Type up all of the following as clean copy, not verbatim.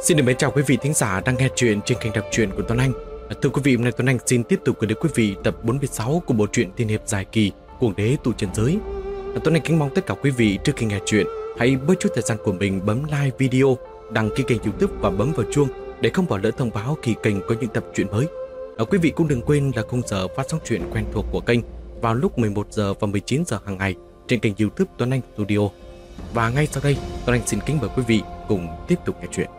Xin được mến chào quý vị thính giả đang nghe chuyện trên kênh đọc truyện của Tuấn Anh. Thưa quý vị, hôm nay Tuấn Anh xin tiếp tục gửi đến quý vị tập 46 của bộ truyện tiên hiệp dài kỳ Cuồng đế tụ trần giới. Tuấn Anh kính mong tất cả quý vị trước khi nghe chuyện hãy bớt chút thời gian của mình bấm like video, đăng ký kênh YouTube và bấm vào chuông để không bỏ lỡ thông báo khi kênh có những tập truyện mới. Quý vị cũng đừng quên là khung giờ phát sóng truyện quen thuộc của kênh vào lúc 11 giờ và 19 giờ hàng ngày trên kênh YouTube Tuấn Anh Studio. Và ngay sau đây, Tuấn Anh xin kính mời quý vị cùng tiếp tục nghe chuyện.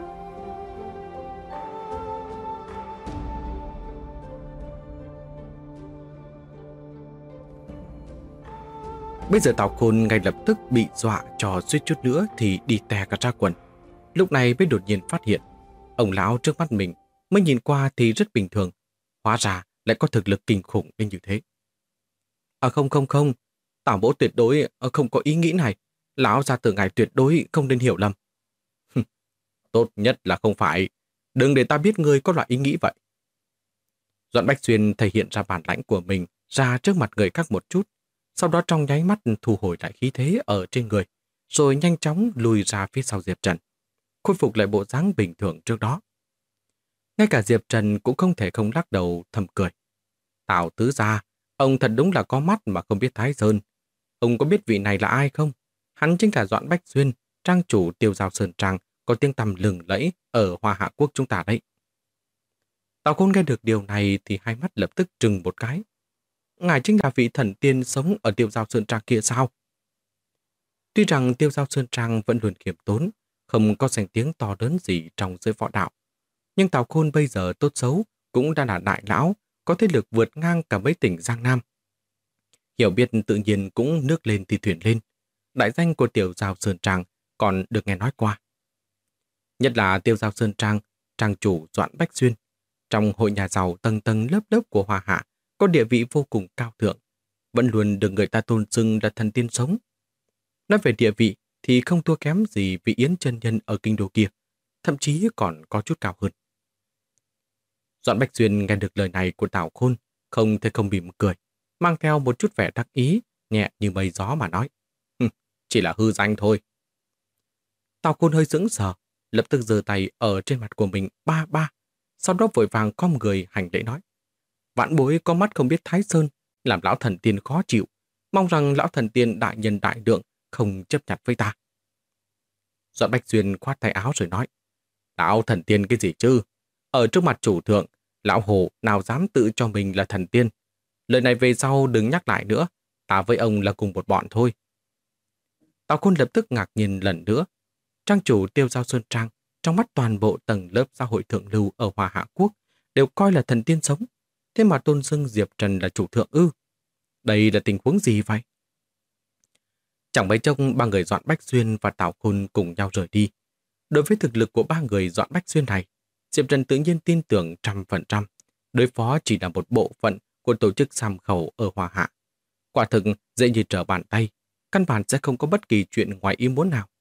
Bây giờ Tào Khôn ngay lập tức bị dọa cho suýt chút nữa thì đi tè cả ra quần. Lúc này mới đột nhiên phát hiện, ông lão trước mắt mình mới nhìn qua thì rất bình thường, hóa ra lại có thực lực kinh khủng đến như thế. Không, Tào mỗ tuyệt đối không có ý nghĩ này, lão gia tử ngài tuyệt đối không nên hiểu lầm. Tốt nhất là không phải, đừng để ta biết ngươi có loại ý nghĩ vậy. Doãn Bách Xuyên thể hiện ra bản lãnh của mình ra trước mặt người khác một chút, sau đó trong nháy mắt thu hồi lại khí thế ở trên người, rồi nhanh chóng lùi ra phía sau Diệp Trần, khôi phục lại bộ dáng bình thường trước đó. Ngay cả Diệp Trần cũng không thể không lắc đầu thầm cười. Tào tứ gia, ông thật đúng là có mắt mà không biết thái sơn. Ông có biết vị này là ai không? Hắn chính là Doãn Bách Xuyên, trang chủ Tiêu Giao Sơn Trang, có tiếng tăm lừng lẫy ở Hoa Hạ Quốc chúng ta đấy. Tào Khôn nghe được điều này thì hai mắt lập tức trừng một cái. Ngài chính là vị thần tiên sống ở Tiêu Giao Sơn Trang kia sao? Tuy rằng Tiêu Giao Sơn Trang vẫn luôn khiêm tốn, không có danh tiếng to lớn gì trong giới võ đạo, nhưng Tào Khôn bây giờ tốt xấu cũng đã là đại lão, có thế lực vượt ngang cả mấy tỉnh Giang Nam. Hiểu biết tự nhiên cũng nước lên thì thuyền lên. Đại danh của Tiêu Giao Sơn Trang còn được nghe nói qua. Nhất là Tiêu Giao Sơn Trang, trang chủ Doãn Bách Xuyên, trong hội nhà giàu tầng tầng lớp lớp của Hoa Hạ, có địa vị vô cùng cao thượng, vẫn luôn được người ta tôn xưng là thần tiên sống. Nói về địa vị thì không thua kém gì vị Yến chân nhân ở kinh đô kia, thậm chí còn có chút cao hơn. Doãn Bách Xuyên nghe được lời này của Tào Khôn, không thể không mỉm cười, mang theo một chút vẻ đắc ý, nhẹ như mây gió mà nói. Chỉ là hư danh thôi. Tào Khôn hơi sững sờ, lập tức giơ tay ở trên mặt của mình ba, sau đó vội vàng khom người hành lễ nói. Vãn bối có mắt không biết thái sơn, làm lão thần tiên khó chịu, mong rằng lão thần tiên đại nhân đại lượng không chấp nhặt với ta. Doãn Bách Xuyên khoát tay áo rồi nói, lão thần tiên cái gì chứ? Ở trước mặt chủ thượng, lão hồ nào dám tự cho mình là thần tiên. Lời này về sau đừng nhắc lại nữa, ta với ông là cùng một bọn thôi. Tào Khôn lập tức ngạc nhiên lần nữa. Trang chủ Tiêu Giao Sơn Trang, trong mắt toàn bộ tầng lớp xã hội thượng lưu ở Hoa Hạ Quốc, đều coi là thần tiên sống. Thế mà tôn xưng Diệp Trần là chủ thượng ư? Đây là tình huống gì vậy? Chẳng mấy chốc ba người Doãn Bách Xuyên và Tào Khôn cùng nhau rời đi. Đối với thực lực của ba người Doãn Bách Xuyên này, Diệp Trần tự nhiên tin tưởng 100%. Đối phó chỉ là một bộ phận của tổ chức Sam Khẩu ở Hoa Hạ. Quả thực dễ như trở bàn tay, căn bản sẽ không có bất kỳ chuyện ngoài ý muốn nào.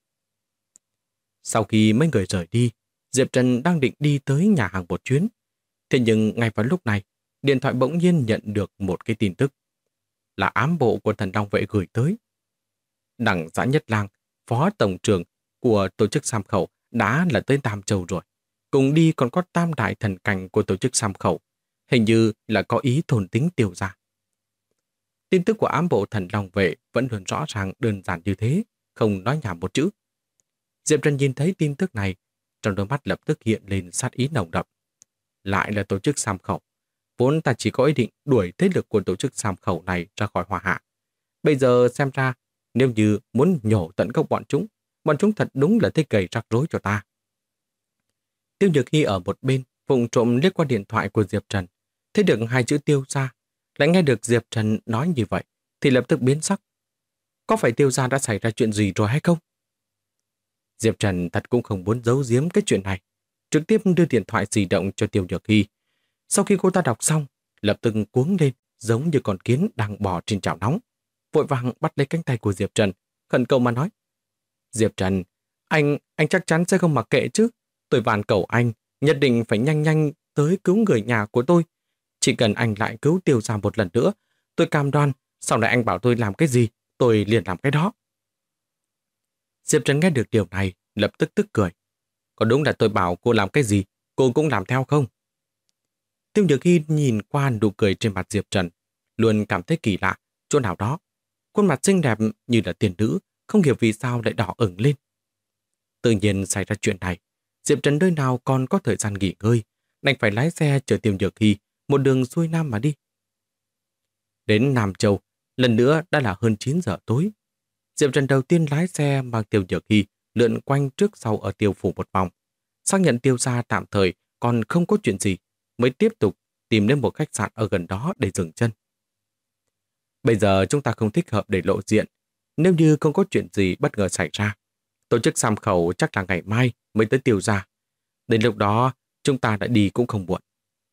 Sau khi mấy người rời đi, Diệp Trần đang định đi tới nhà hàng một chuyến. Thế nhưng ngay vào lúc này, điện thoại bỗng nhiên nhận được một cái tin tức. Là ám bộ của Thần Long Vệ gửi tới. Đặng Giã Nhất Lang, phó tổng trưởng của tổ chức Sam Khẩu đã là tới Tam Châu rồi. Cùng đi còn có tam đại thần cảnh của tổ chức Sam Khẩu. Hình như là có ý thôn tính Tiêu gia. Tin tức của ám bộ Thần Long Vệ vẫn luôn rõ ràng đơn giản như thế, không nói nhảm một chữ. Diệp Trần nhìn thấy tin tức này, trong đôi mắt lập tức hiện lên sát ý nồng đậm. Lại là tổ chức Sam Khẩu. Vốn ta chỉ có ý định đuổi thế lực của tổ chức Sam Khẩu này ra khỏi Hoa Hạ. Bây giờ xem ra, nếu như muốn nhổ tận gốc bọn chúng thật đúng là thích gây rắc rối cho ta. Tiêu Nhược Hy ở một bên, vụng trộm liếc qua điện thoại của Diệp Trần, thấy được hai chữ Tiêu gia, lại nghe được Diệp Trần nói như vậy, thì lập tức biến sắc. Có phải Tiêu gia đã xảy ra chuyện gì rồi hay không? Diệp Trần thật cũng không muốn giấu giếm cái chuyện này, trực tiếp đưa điện thoại di động cho Tiêu Nhược Hy. Sau khi cô ta đọc xong, lập tức cuống lên giống như con kiến đang bò trên chảo nóng, vội vàng bắt lấy cánh tay của Diệp Trần, khẩn cầu mà nói. Diệp Trần, anh chắc chắn sẽ không mặc kệ chứ. Tôi van cầu anh, nhất định phải nhanh tới cứu người nhà của tôi. Chỉ cần anh lại cứu Tiêu gia một lần nữa, tôi cam đoan, sau này anh bảo tôi làm cái gì, tôi liền làm cái đó. Diệp Trần nghe được điều này, lập tức tức cười. Có đúng là tôi bảo cô làm cái gì, cô cũng làm theo không? Tiêu Nhược Hy nhìn qua nụ cười trên mặt Diệp Trần, luôn cảm thấy kỳ lạ, chỗ nào đó. Khuôn mặt xinh đẹp như là tiền nữ, không hiểu vì sao lại đỏ ửng lên. Tự nhiên xảy ra chuyện này, Diệp Trần nơi nào còn có thời gian nghỉ ngơi, đành phải lái xe chở Tiêu Nhược Hy một đường xuôi nam mà đi. Đến Nam Châu, lần nữa đã là hơn 9 giờ tối. Diệp Trần đầu tiên lái xe mang Tiêu Nhược Hy lượn quanh trước sau ở Tiêu phủ một vòng, xác nhận Tiêu gia tạm thời còn không có chuyện gì, mới tiếp tục tìm đến một khách sạn ở gần đó để dừng chân. Bây giờ chúng ta không thích hợp để lộ diện, nếu như không có chuyện gì bất ngờ xảy ra. Tổ chức sám khẩu chắc là ngày mai mới tới Tiêu gia. Đến lúc đó, chúng ta đã đi cũng không muộn.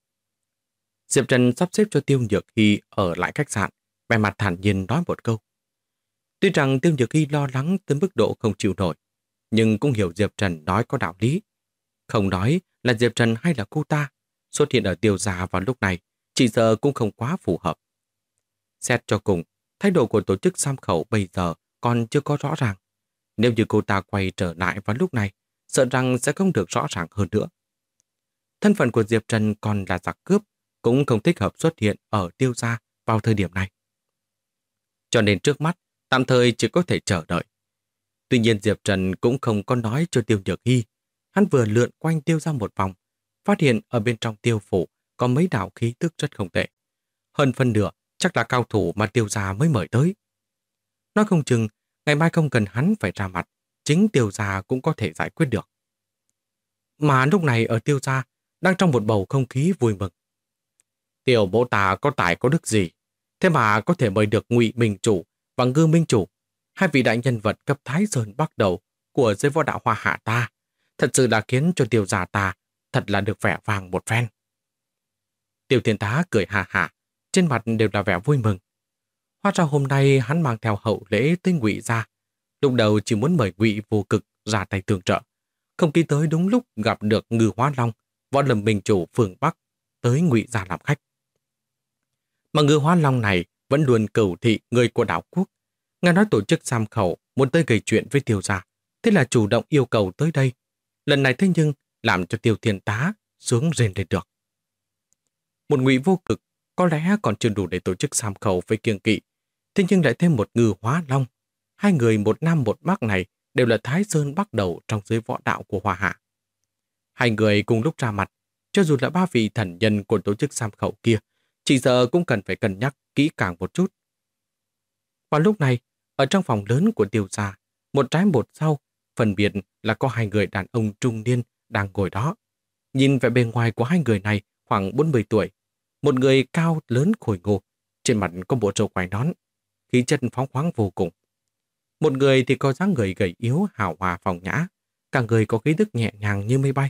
Diệp Trần sắp xếp cho Tiêu Nhược Hy ở lại khách sạn, vẻ mặt thản nhiên nói một câu. Tuy rằng Tiêu Nhược Hy lo lắng tới mức độ không chịu nổi, nhưng cũng hiểu Diệp Trần nói có đạo lý. Không nói là Diệp Trần hay là cô ta, xuất hiện ở Tiêu gia vào lúc này, chỉ sợ cũng không quá phù hợp. Xét cho cùng, thái độ của tổ chức sám khẩu bây giờ còn chưa có rõ ràng. Nếu như cô ta quay trở lại vào lúc này, sợ rằng sẽ không được rõ ràng hơn nữa. Thân phận của Diệp Trần còn là giặc cướp, cũng không thích hợp xuất hiện ở Tiêu gia vào thời điểm này. Cho nên trước mắt, tạm thời chỉ có thể chờ đợi. Tuy nhiên Diệp Trần cũng không có nói cho Tiêu Nhược Hy. Hắn vừa lượn quanh Tiêu gia một vòng, phát hiện ở bên trong Tiêu phủ có mấy đạo khí tức rất không tệ. Hơn phân nửa chắc là cao thủ mà Tiêu gia mới mời tới. Nói không chừng, ngày mai không cần hắn phải ra mặt, chính Tiêu gia cũng có thể giải quyết được. Mà lúc này ở Tiêu gia đang trong một bầu không khí vui mừng. Tiểu bố ta có tài có đức gì, thế mà có thể mời được Ngụy Minh Chủ và Ngư Minh Chủ, hai vị đại nhân vật cấp Thái Sơn bắt đầu của giới võ đạo Hoa Hạ ta, thật sự là khiến cho Tiêu gia ta thật là được vẻ vang một phen. Tiêu Thiên Tá cười hà hà, trên mặt đều là vẻ vui mừng. Hóa ra hôm nay hắn mang theo hậu lễ tới Ngụy gia, lúc đầu chỉ muốn mời Ngụy Vô Cực ra tay tương trợ, không nghĩ tới đúng lúc gặp được Ngư Hóa Long, võ lâm minh chủ phương Bắc tới Ngụy gia làm khách. Mà Ngư Hóa Long này vẫn luôn cửu thị người của đảo quốc, nghe nói tổ chức sám khẩu muốn tới gây chuyện với Tiêu gia, thế là chủ động yêu cầu tới đây. Lần này thế nhưng làm cho Tiêu Thiên Tá sướng rên lên được. Một Ngụy Vô Cực có lẽ còn chưa đủ để tổ chức sám khẩu với kiêng kỵ, thế nhưng lại thêm một Ngư Hóa Long. Hai người một nam một bắc này đều là Thái Sơn bắt đầu trong giới võ đạo của Hoa Hạ. Hai người cùng lúc ra mặt, cho dù là ba vị thần nhân của tổ chức sám khẩu kia, chỉ sợ cũng cần phải cân nhắc kỹ càng một chút. Vào lúc này, ở trong phòng lớn của Tiêu gia, một trái một sau, phân biệt là có hai người đàn ông trung niên đang ngồi đó. Nhìn vẻ bề ngoài của hai người này khoảng 40 tuổi, một người cao lớn khôi ngô, trên mặt có bộ râu quai nón, khí chất phóng khoáng vô cùng. Một người thì có dáng người gầy yếu hào hòa phong nhã, cả người có khí tức nhẹ nhàng như mây bay.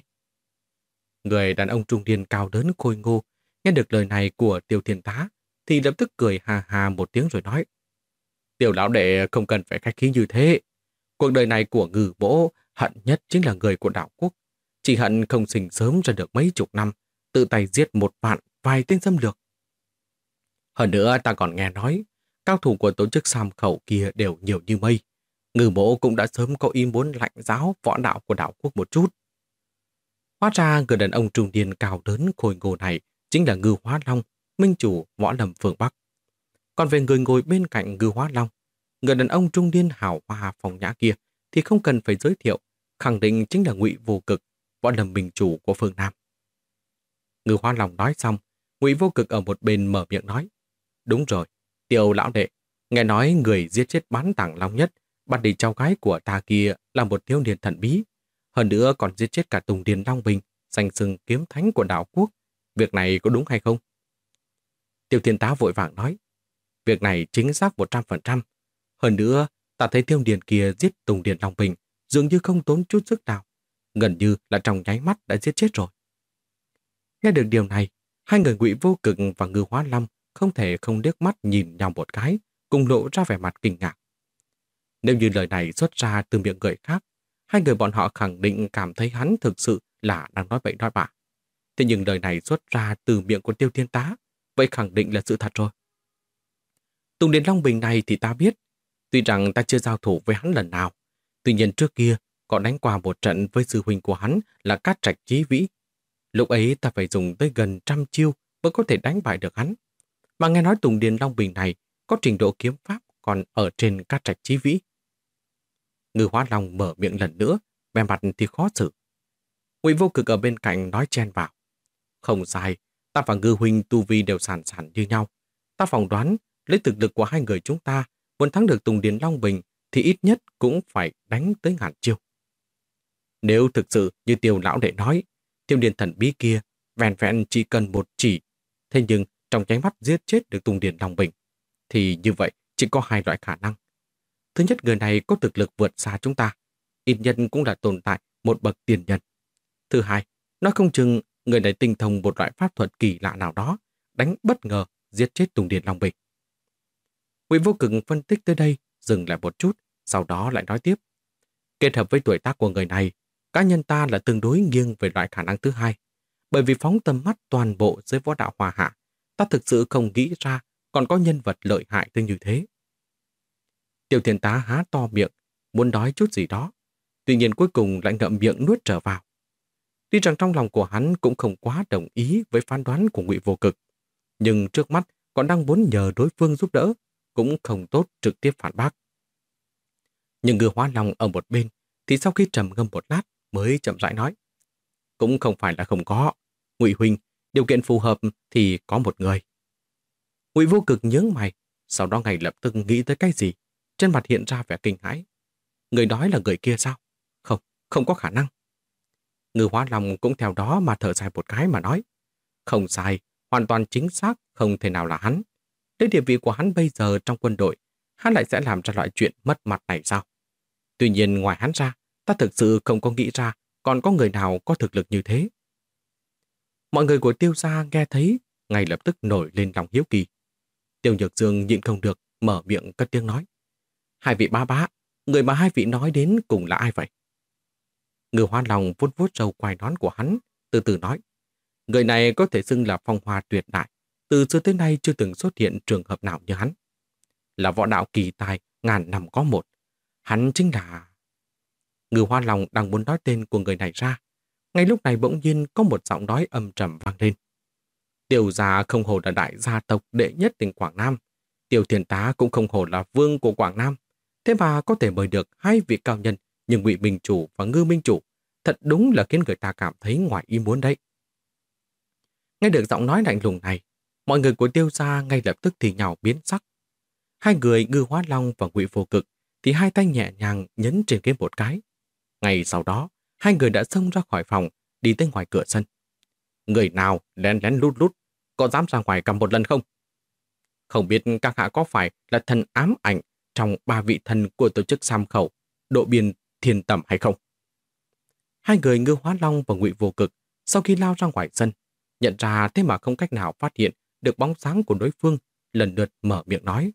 Người đàn ông trung niên cao lớn khôi ngô nghe được lời này của Tiêu Thiên Tá thì lập tức cười hà hà một tiếng rồi nói: Tiểu lão đệ không cần phải khách khí như thế. Cuộc đời này của Ngư Bỗ hận nhất chính là người của đảo quốc. Chỉ hận không sinh sớm ra được mấy chục năm, tự tay giết một vài tên xâm lược. Hơn nữa ta còn nghe nói, cao thủ của tổ chức sám khẩu kia đều nhiều như mây. Ngư Bỗ cũng đã sớm có ý muốn lạnh giáo võ đạo của đảo quốc một chút. Hóa ra người đàn ông trung niên cao lớn khôi ngô này chính là Ngư Hóa Long, minh chủ võ lâm phương Bắc. Còn về người ngồi bên cạnh Ngư Hóa Long, người đàn ông trung niên hào hoa phong nhã kia thì không cần phải giới thiệu, khẳng định chính là Ngụy Vô Cực, võ lâm minh chủ của phương Nam. Ngư Hóa Long nói xong, Ngụy Vô Cực ở một bên mở miệng nói: Đúng rồi, Tiểu lão đệ, nghe nói người giết chết bán tảng long nhất, bắt đi cháu gái của ta kia là một thiếu niên thần bí. Hơn nữa còn giết chết cả Tùng Điền Long Bình, danh xưng kiếm thánh của đảo quốc. Việc này có đúng hay không? Tiêu Thiên Tá vội vàng nói: Việc này chính xác 100%. Hơn nữa, ta thấy thiếu niên kia giết Tùng Điền Long Bình dường như không tốn chút sức nào. Gần như là trong nháy mắt đã giết chết rồi. Nghe được điều này, hai người Ngụy Vô Cực và Ngư Hóa Long không thể không liếc mắt nhìn nhau một cái, cùng lộ ra vẻ mặt kinh ngạc. Nếu như lời này xuất ra từ miệng người khác, hai người bọn họ khẳng định cảm thấy hắn thực sự là đang nói bậy nói bạ. Thế nhưng lời này xuất ra từ miệng của Tiêu Thiên Tá, vậy khẳng định là sự thật rồi. Tùng Điền Long Bình này thì ta biết, tuy rằng ta chưa giao thủ với hắn lần nào, tuy nhiên trước kia Còn đánh qua một trận với sư huynh của hắn là Cát Trạch Chí Vĩ. Lúc ấy ta phải dùng tới gần 100 chiêu mới có thể đánh bại được hắn. Mà nghe nói Tùng Điền Long Bình này có trình độ kiếm pháp còn ở trên Cát Trạch Chí Vĩ. Ngư Hóa Long mở miệng lần nữa, vẻ mặt thì khó xử. Ngụy Vô Cực ở bên cạnh nói chen vào. Không sai, ta và Ngư huynh tu vi đều sàn sàn như nhau. Ta phỏng đoán, lấy thực lực của hai người chúng ta, muốn thắng được Tùng Điền Long Bình thì ít nhất cũng phải đánh tới 1000 chiêu. Nếu thực sự như Tiêu lão đệ nói, Thiêm Điền thần bí kia vẹn vẹn chỉ cần một chỉ, thế nhưng trong nháy mắt giết chết được Tùng Điền Long Bình, thì như vậy chỉ có hai loại khả năng. Thứ nhất, người này có thực lực vượt xa chúng ta, ít nhất cũng là tồn tại một bậc tiền nhân. Thứ hai, nói không chừng người này tinh thông một loại pháp thuật kỳ lạ nào đó, đánh bất ngờ giết chết Tùng Điền Long Bình. Ngụy Vô Cực phân tích tới đây, dừng lại một chút, sau đó lại nói tiếp. Kết hợp với tuổi tác của người này, cá nhân ta là tương đối nghiêng về loại khả năng thứ hai. Bởi vì phóng tầm mắt toàn bộ giới võ đạo Hoa Hạ, ta thực sự không nghĩ ra còn có nhân vật lợi hại tới như thế. Tiêu Thiên Tá há to miệng, muốn nói chút gì đó. Tuy nhiên cuối cùng lại ngậm miệng nuốt trở vào. Tuy rằng trong lòng của hắn cũng không quá đồng ý với phán đoán của Ngụy Vô Cực, nhưng trước mắt còn đang muốn nhờ đối phương giúp đỡ, cũng không tốt trực tiếp phản bác. Nhưng Ngư Hóa Long ở một bên thì sau khi trầm ngâm một lát mới chậm rãi nói. Cũng không phải là không có. Ngụy huynh, điều kiện phù hợp thì có một người. Ngụy Vô Cực nhướng mày, sau đó ngay lập tức nghĩ tới cái gì, trên mặt hiện ra vẻ kinh hãi. Người nói là người kia sao? Không, không có khả năng. Ngư Hóa Long cũng theo đó mà thở dài một cái mà nói. Không sai, hoàn toàn chính xác, không thể nào là hắn. Đến địa vị của hắn bây giờ trong quân đội, hắn lại sẽ làm ra loại chuyện mất mặt này sao? Tuy nhiên ngoài hắn ra, ta thực sự không có nghĩ ra còn có người nào có thực lực như thế. Mọi người của Tiêu gia nghe thấy, ngay lập tức nổi lên lòng hiếu kỳ. Tiêu Nhược Dương nhịn không được, mở miệng cất tiếng nói. Hai vị bá bá, người mà hai vị nói đến cùng là ai vậy? Ngư Hóa Long vuốt vuốt râu quai nón của hắn, từ từ nói. Người này có thể xưng là phong hoa tuyệt đại, từ xưa tới nay chưa từng xuất hiện trường hợp nào như hắn. Là võ đạo kỳ tài, ngàn năm có một. Hắn chính là... Ngư Hóa Long đang muốn nói tên của người này ra. Ngay lúc này bỗng nhiên có một giọng nói âm trầm vang lên. Tiêu gia không hổ là đại gia tộc đệ nhất tỉnh Quảng Nam. Tiêu Thiên Tá cũng không hổ là vương của Quảng Nam. Thế mà có thể mời được hai vị cao nhân như Ngụy Minh Chủ và Ngư Minh Chủ. Thật đúng là khiến người ta cảm thấy ngoài ý muốn đấy. Nghe được giọng nói lạnh lùng này, mọi người của Tiêu gia ngay lập tức thì nhào biến sắc. Hai người Ngư Hóa Long và Ngụy Vô Cực thì hai tay nhẹ nhàng nhấn trên ghế một cái. Ngay sau đó, hai người đã xông ra khỏi phòng, đi tới ngoài cửa sân. Người nào lén lén lút lút, có dám ra ngoài cầm một lần không? Không biết các hạ có phải là thần ám ảnh trong ba vị thần của tổ chức Sam Khẩu, Độ Biên Thiên Tầm hay không? Hai người Ngư Hóa Long và Ngụy Vô Cực sau khi lao ra ngoài sân, nhận ra thế mà không cách nào phát hiện được bóng sáng của đối phương, lần lượt mở miệng nói.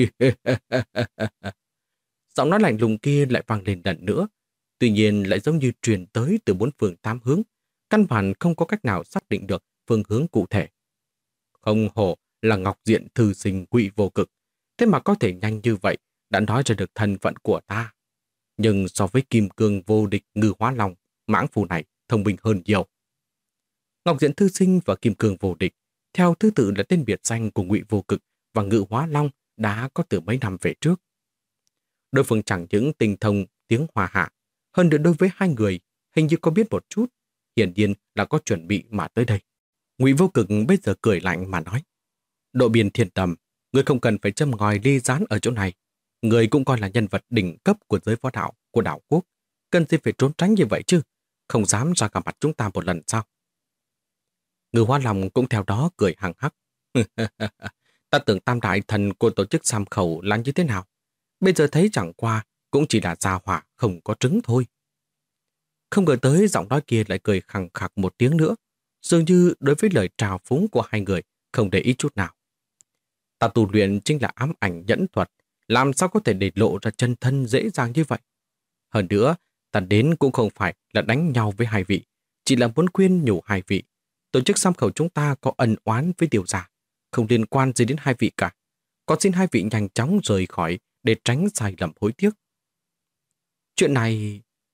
Giọng nói lạnh lùng kia lại vang lên lần nữa, tuy nhiên lại giống như truyền tới từ bốn phương tám hướng, căn bản không có cách nào xác định được phương hướng cụ thể. Không hổ là Ngọc Diện thư sinh Ngụy Vô Cực, thế mà có thể nhanh như vậy đã nói ra được thân phận của ta. Nhưng so với Kim Cương vô địch Ngư Hóa Long, mãng phù này thông minh hơn nhiều. Ngọc Diện thư sinh và Kim Cương vô địch theo thứ tự là tên biệt danh của Ngụy Vô Cực và Ngự Hóa Long đã có từ mấy năm về trước. Đối phương chẳng những tinh thông tiếng Hoa Hạ, hơn nữa đối với hai người hình như có biết một chút, hiển nhiên là có chuẩn bị mà tới đây. Ngụy Vô Cực bây giờ cười lạnh mà nói. Độ Biên Thiên Tầm, người không cần phải châm ngòi ly gián ở chỗ này. Người cũng coi là nhân vật đỉnh cấp của giới võ đạo của đảo quốc. Cần gì phải trốn tránh như vậy chứ? Không dám ra gặp mặt chúng ta một lần sao? Ngư Hóa Long cũng theo đó cười hằng hắc. Ta tưởng tam đại thần của tổ chức Sam Khẩu là như thế nào? Bây giờ thấy chẳng qua cũng chỉ là gia hỏa không có trứng thôi. Không ngờ tới giọng nói kia lại cười khằng khặc một tiếng nữa, dường như đối với lời trào phúng của hai người không để ý chút nào. Ta tu luyện chính là ám ảnh nhẫn thuật, làm sao có thể để lộ ra chân thân dễ dàng như vậy? Hơn nữa, ta đến cũng không phải là đánh nhau với hai vị, chỉ là muốn khuyên nhủ hai vị. Tổ chức Sam Khẩu chúng ta có ân oán với Tiêu gia, không liên quan gì đến hai vị cả. Còn xin hai vị nhanh chóng rời khỏi để tránh sai lầm hối tiếc. Chuyện này...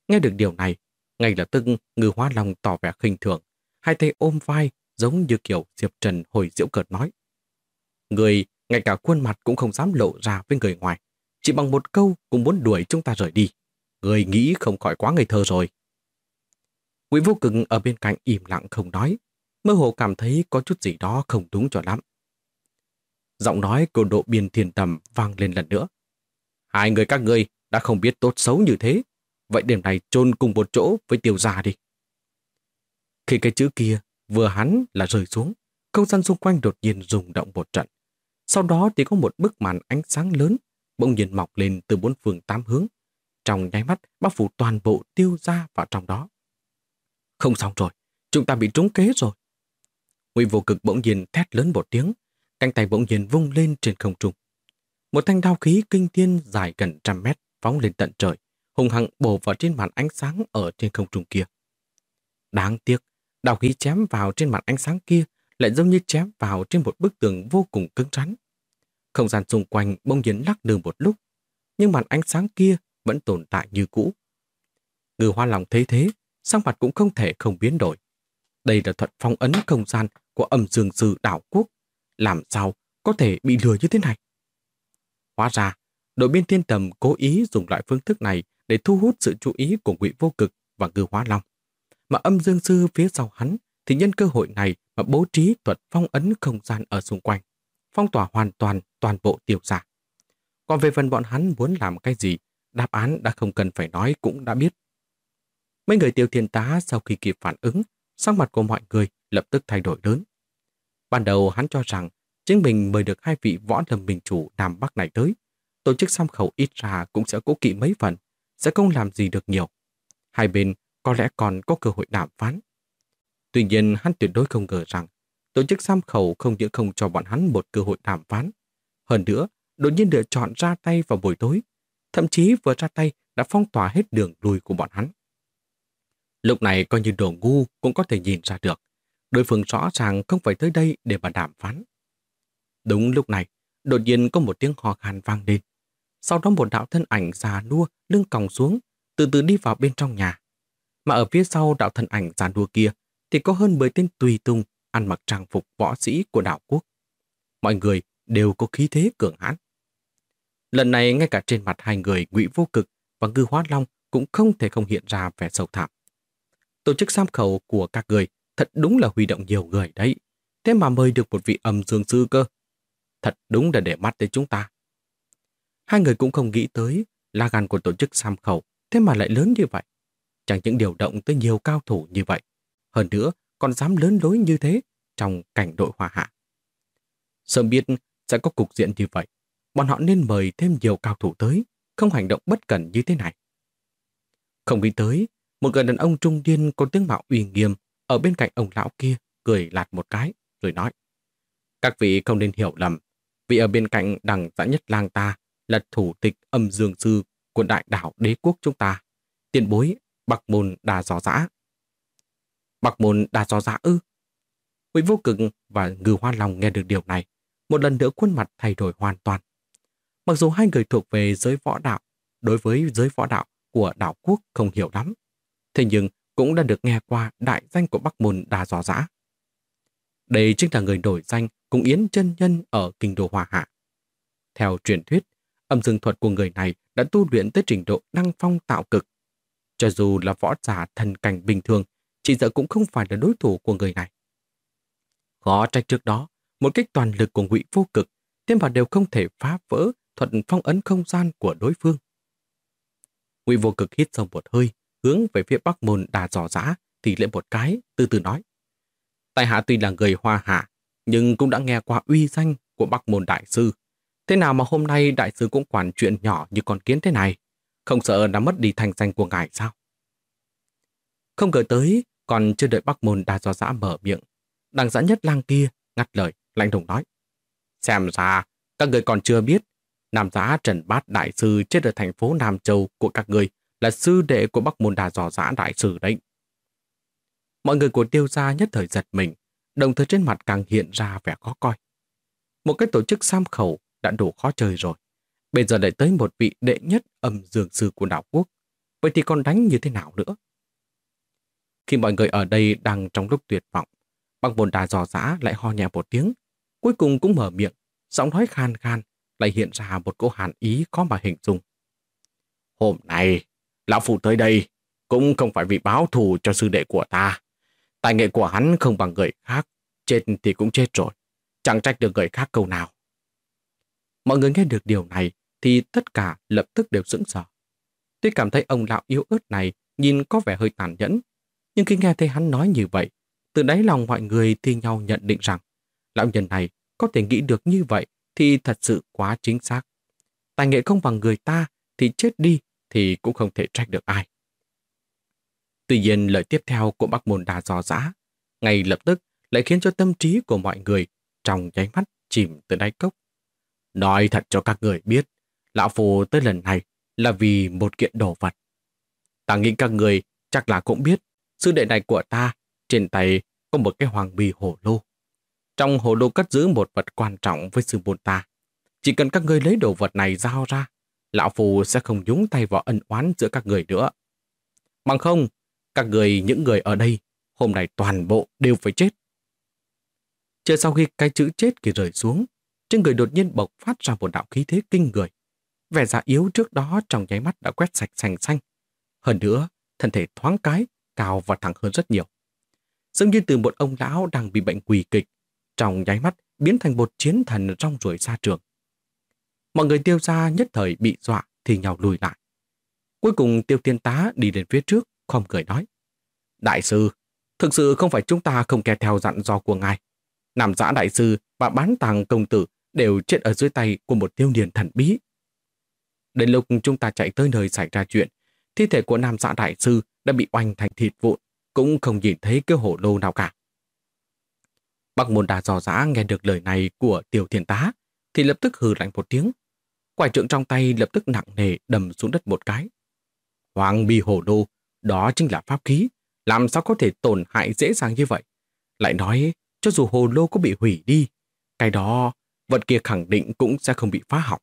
Nghe được điều này, ngay lập tức Ngư Hóa Long tỏ vẻ khinh thường, hai tay ôm vai giống như kiểu Diệp Trần hồi giễu cợt nói. Người ngay cả khuôn mặt cũng không dám lộ ra với người ngoài, chỉ bằng một câu cũng muốn đuổi chúng ta rời đi. Người nghĩ không khỏi quá ngây thơ rồi. Ngụy Vô Cực ở bên cạnh im lặng không nói, mơ hồ cảm thấy có chút gì đó không đúng cho lắm. Giọng nói của Độ Biên Thiên Tầm vang lên lần nữa. Hai người các ngươi đã không biết tốt xấu như thế, vậy đêm này chôn cùng một chỗ với Tiêu gia đi. Khi cái chữ kia vừa hắn là rơi xuống, không gian xung quanh đột nhiên rung động một trận. Sau đó thì có một bức màn ánh sáng lớn bỗng nhiên mọc lên từ bốn phương tám hướng, trong nháy mắt bao phủ toàn bộ Tiêu gia vào trong đó. Không xong rồi, chúng ta bị trúng kế rồi. Ngụy Vô Cực bỗng nhiên thét lớn một tiếng, cánh tay bỗng nhiên vung lên trên không trung. Một thanh đao khí kinh thiên dài gần 100 mét phóng lên tận trời, hùng hăng bổ vào trên màn ánh sáng ở trên không trung kia. Đáng tiếc, đao khí chém vào trên màn ánh sáng kia lại giống như chém vào trên một bức tường vô cùng cứng rắn. Không gian xung quanh bỗng nhiên lắc lư một lúc, nhưng màn ánh sáng kia vẫn tồn tại như cũ. Ngư Hoa Long thấy thế, sắc mặt cũng không thể không biến đổi. Đây là thuật phong ấn không gian của Âm Dương Sư đảo quốc. Làm sao có thể bị lừa như thế này? Hóa ra, đội biên Thiên Tầm cố ý dùng loại phương thức này để thu hút sự chú ý của Ngụy Vô Cực và Ngư Hóa Long. Mà Âm Dương Sư phía sau hắn thì nhân cơ hội này mà bố trí thuật phong ấn không gian ở xung quanh, phong tỏa hoàn toàn bộ Tiêu gia. Còn về phần bọn hắn muốn làm cái gì, đáp án đã không cần phải nói cũng đã biết. Mấy người Tiêu Thiên Tá sau khi kịp phản ứng, sắc mặt của mọi người lập tức thay đổi lớn. Ban đầu hắn cho rằng chính mình mời được hai vị võ lâm minh chủ Nam Bắc này tới, tổ chức song khẩu ít ra cũng sẽ cố kỵ mấy phần, sẽ không làm gì được nhiều. Hai bên có lẽ còn có cơ hội đàm phán. Tuy nhiên hắn tuyệt đối không ngờ rằng tổ chức song khẩu không những không cho bọn hắn một cơ hội đàm phán. Hơn nữa, đột nhiên lựa chọn ra tay vào buổi tối, thậm chí vừa ra tay đã phong tỏa hết đường lui của bọn hắn. Lúc này coi như đồ ngu cũng có thể nhìn ra được, đối phương rõ ràng không phải tới đây để mà đàm phán. Đúng lúc này, đột nhiên có một tiếng hò khan vang lên. Sau đó một đạo thân ảnh già nua lưng còng xuống, từ từ đi vào bên trong nhà. Mà ở phía sau đạo thân ảnh già nua kia thì có hơn 10 tên tùy tùng ăn mặc trang phục võ sĩ của đảo quốc. Mọi người đều có khí thế cường hãn. Lần này ngay cả trên mặt hai người Ngụy Vô Cực và Ngư Hóa Long cũng không thể không hiện ra vẻ sầu thảm. Tổ chức sám khẩu của các người thật đúng là huy động nhiều người đấy. Thế mà mời được một vị Âm Dương Sư cơ. Thật đúng là để mắt tới chúng ta. Hai người cũng không nghĩ tới lá gan của tổ chức sám khẩu thế mà lại lớn như vậy. Chẳng những điều động tới nhiều cao thủ như vậy. Hơn nữa còn dám lớn lối như thế trong cảnh đội hòa hạ. Sớm biết sẽ có cục diện như vậy, bọn họ nên mời thêm nhiều cao thủ tới, không hành động bất cẩn như thế này. Không nghĩ tới, một người đàn ông trung niên có tướng mạo uy nghiêm ở bên cạnh ông lão kia cười lạt một cái, rồi nói: Các vị không nên hiểu lầm, vị ở bên cạnh đằng Dã Nhất Lang ta là thủ tịch Âm Dương Sư của đại đảo đế quốc chúng ta, tiền bối Bạc Môn Đà Giò Giã. Bạc Môn Đà Giò Giã ư? Ngụy Vô Cực và Ngư Hoa Long nghe được điều này, một lần nữa khuôn mặt thay đổi hoàn toàn. Mặc dù hai người thuộc về giới võ đạo, đối với giới võ đạo của đảo quốc không hiểu lắm, thế nhưng cũng đã được nghe qua đại danh của Bắc Môn Đà Giò Giã. Đây chính là người nổi danh cùng Yến chân nhân ở kinh đô Hoa Hạ. Theo truyền thuyết, âm dương thuật của người này đã tu luyện tới trình độ đăng phong tạo cực. Cho dù là võ giả thần cảnh bình thường, chỉ sợ cũng không phải là đối thủ của người này. Khó trách trước đó, một kích toàn lực của Ngụy Vô Cực, thế mà đều không thể phá vỡ thuật phong ấn không gian của đối phương. Ngụy Vô Cực hít sâu một hơi, hướng về phía Bắc Môn Đà Giò Giã thì lệ một cái, từ từ nói: Tại hạ tuy là người Hoa Hạ, nhưng cũng đã nghe qua uy danh của Bắc Môn Đại Sư. Thế nào mà hôm nay Đại Sư cũng quản chuyện nhỏ như con kiến thế này? Không sợ đã mất đi thành danh của ngài sao? Không ngờ tới, còn chưa đợi Bắc Môn Đà Giò Giã mở miệng, đằng Dã Nhất Lang kia ngắt lời, lạnh lùng nói: Xem ra, các người còn chưa biết, Nam Giá Trần Bát Đại Sư chết ở thành phố Nam Châu của các người là sư đệ của Bắc Môn Đà Giò Giã Đại Sư đấy. Mọi người của Tiêu gia nhất thời giật mình, đồng thời trên mặt càng hiện ra vẻ khó coi. Một cái tổ chức sam khẩu đã đủ khó chơi rồi. Bây giờ lại tới một vị đệ nhất Âm Dương Sư của đảo quốc. vậy thì còn đánh như thế nào nữa? Khi mọi người ở đây đang trong lúc tuyệt vọng, Băng Bồn Đà dò dã lại ho nhẹ một tiếng, cuối cùng cũng mở miệng, giọng nói khan khan, lại hiện ra một cỗ hàn ý khó mà hình dung. Hôm nay, lão phu tới đây cũng không phải vì báo thù cho sư đệ của ta. Tài nghệ của hắn không bằng người khác, chết thì cũng chết rồi, chẳng trách được người khác câu nào. Mọi người nghe được điều này thì tất cả lập tức đều sững sờ. Tuy cảm thấy ông lão yếu ớt này nhìn có vẻ hơi tàn nhẫn, nhưng khi nghe thấy hắn nói như vậy, từ đáy lòng mọi người thi nhau nhận định rằng lão nhân này có thể nghĩ được như vậy thì thật sự quá chính xác. Tài nghệ không bằng người ta thì chết đi thì cũng không thể trách được ai. Tuy nhiên lời tiếp theo của Bắc Môn Đà dò dã ngay lập tức lại khiến cho tâm trí của mọi người trong nháy mắt chìm tới đáy cốc. Nói thật cho các người biết, lão phu tới lần này là vì một kiện đồ vật. Ta nghĩ các người chắc là cũng biết, sư đệ này của ta trên tay có một cái hoàng bì hổ lô. Trong hổ lô cất giữ một vật quan trọng với sư môn ta. Chỉ cần các người lấy đồ vật này giao ra, lão phu sẽ không nhúng tay vào ân oán giữa các người nữa. Bằng không, các người, những người ở đây, hôm nay toàn bộ đều phải chết. Chờ sau khi cái chữ chết kia rơi xuống, trên người đột nhiên bộc phát ra một đạo khí thế kinh người. Vẻ già yếu trước đó trong nháy mắt đã quét sạch sành xanh. Hơn nữa, thân thể thoáng cái, cao và thẳng hơn rất nhiều. Giống như từ một ông lão đang bị bệnh quỳ kịch, trong nháy mắt biến thành một chiến thần rong ruổi xa trường. Mọi người Tiêu gia nhất thời bị dọa thì nhào lùi lại. Cuối cùng Tiêu Tiên Tá đi lên phía trước, khom cười nói: Đại sư, thực sự không phải chúng ta không nghe theo dặn dò của ngài. Nam Dã đại sư và Bán Tàng công tử đều chết ở dưới tay của một thiếu niên thần bí. Đến lúc chúng ta chạy tới nơi xảy ra chuyện, thi thể của Nam Dã đại sư đã bị oanh thành thịt vụn, cũng không nhìn thấy cái hổ lô nào cả. Bắc Môn Đà dò dã nghe được lời này của Tiêu Thiên Tá thì lập tức hừ lạnh một tiếng. Quải trượng trong tay lập tức nặng nề đầm xuống đất một cái. Hoàng bì hổ lô, đó chính là pháp khí, làm sao có thể tổn hại dễ dàng như vậy? Lại nói, cho dù hồ lô có bị hủy đi, cái đó, vật kia khẳng định cũng sẽ không bị phá hỏng.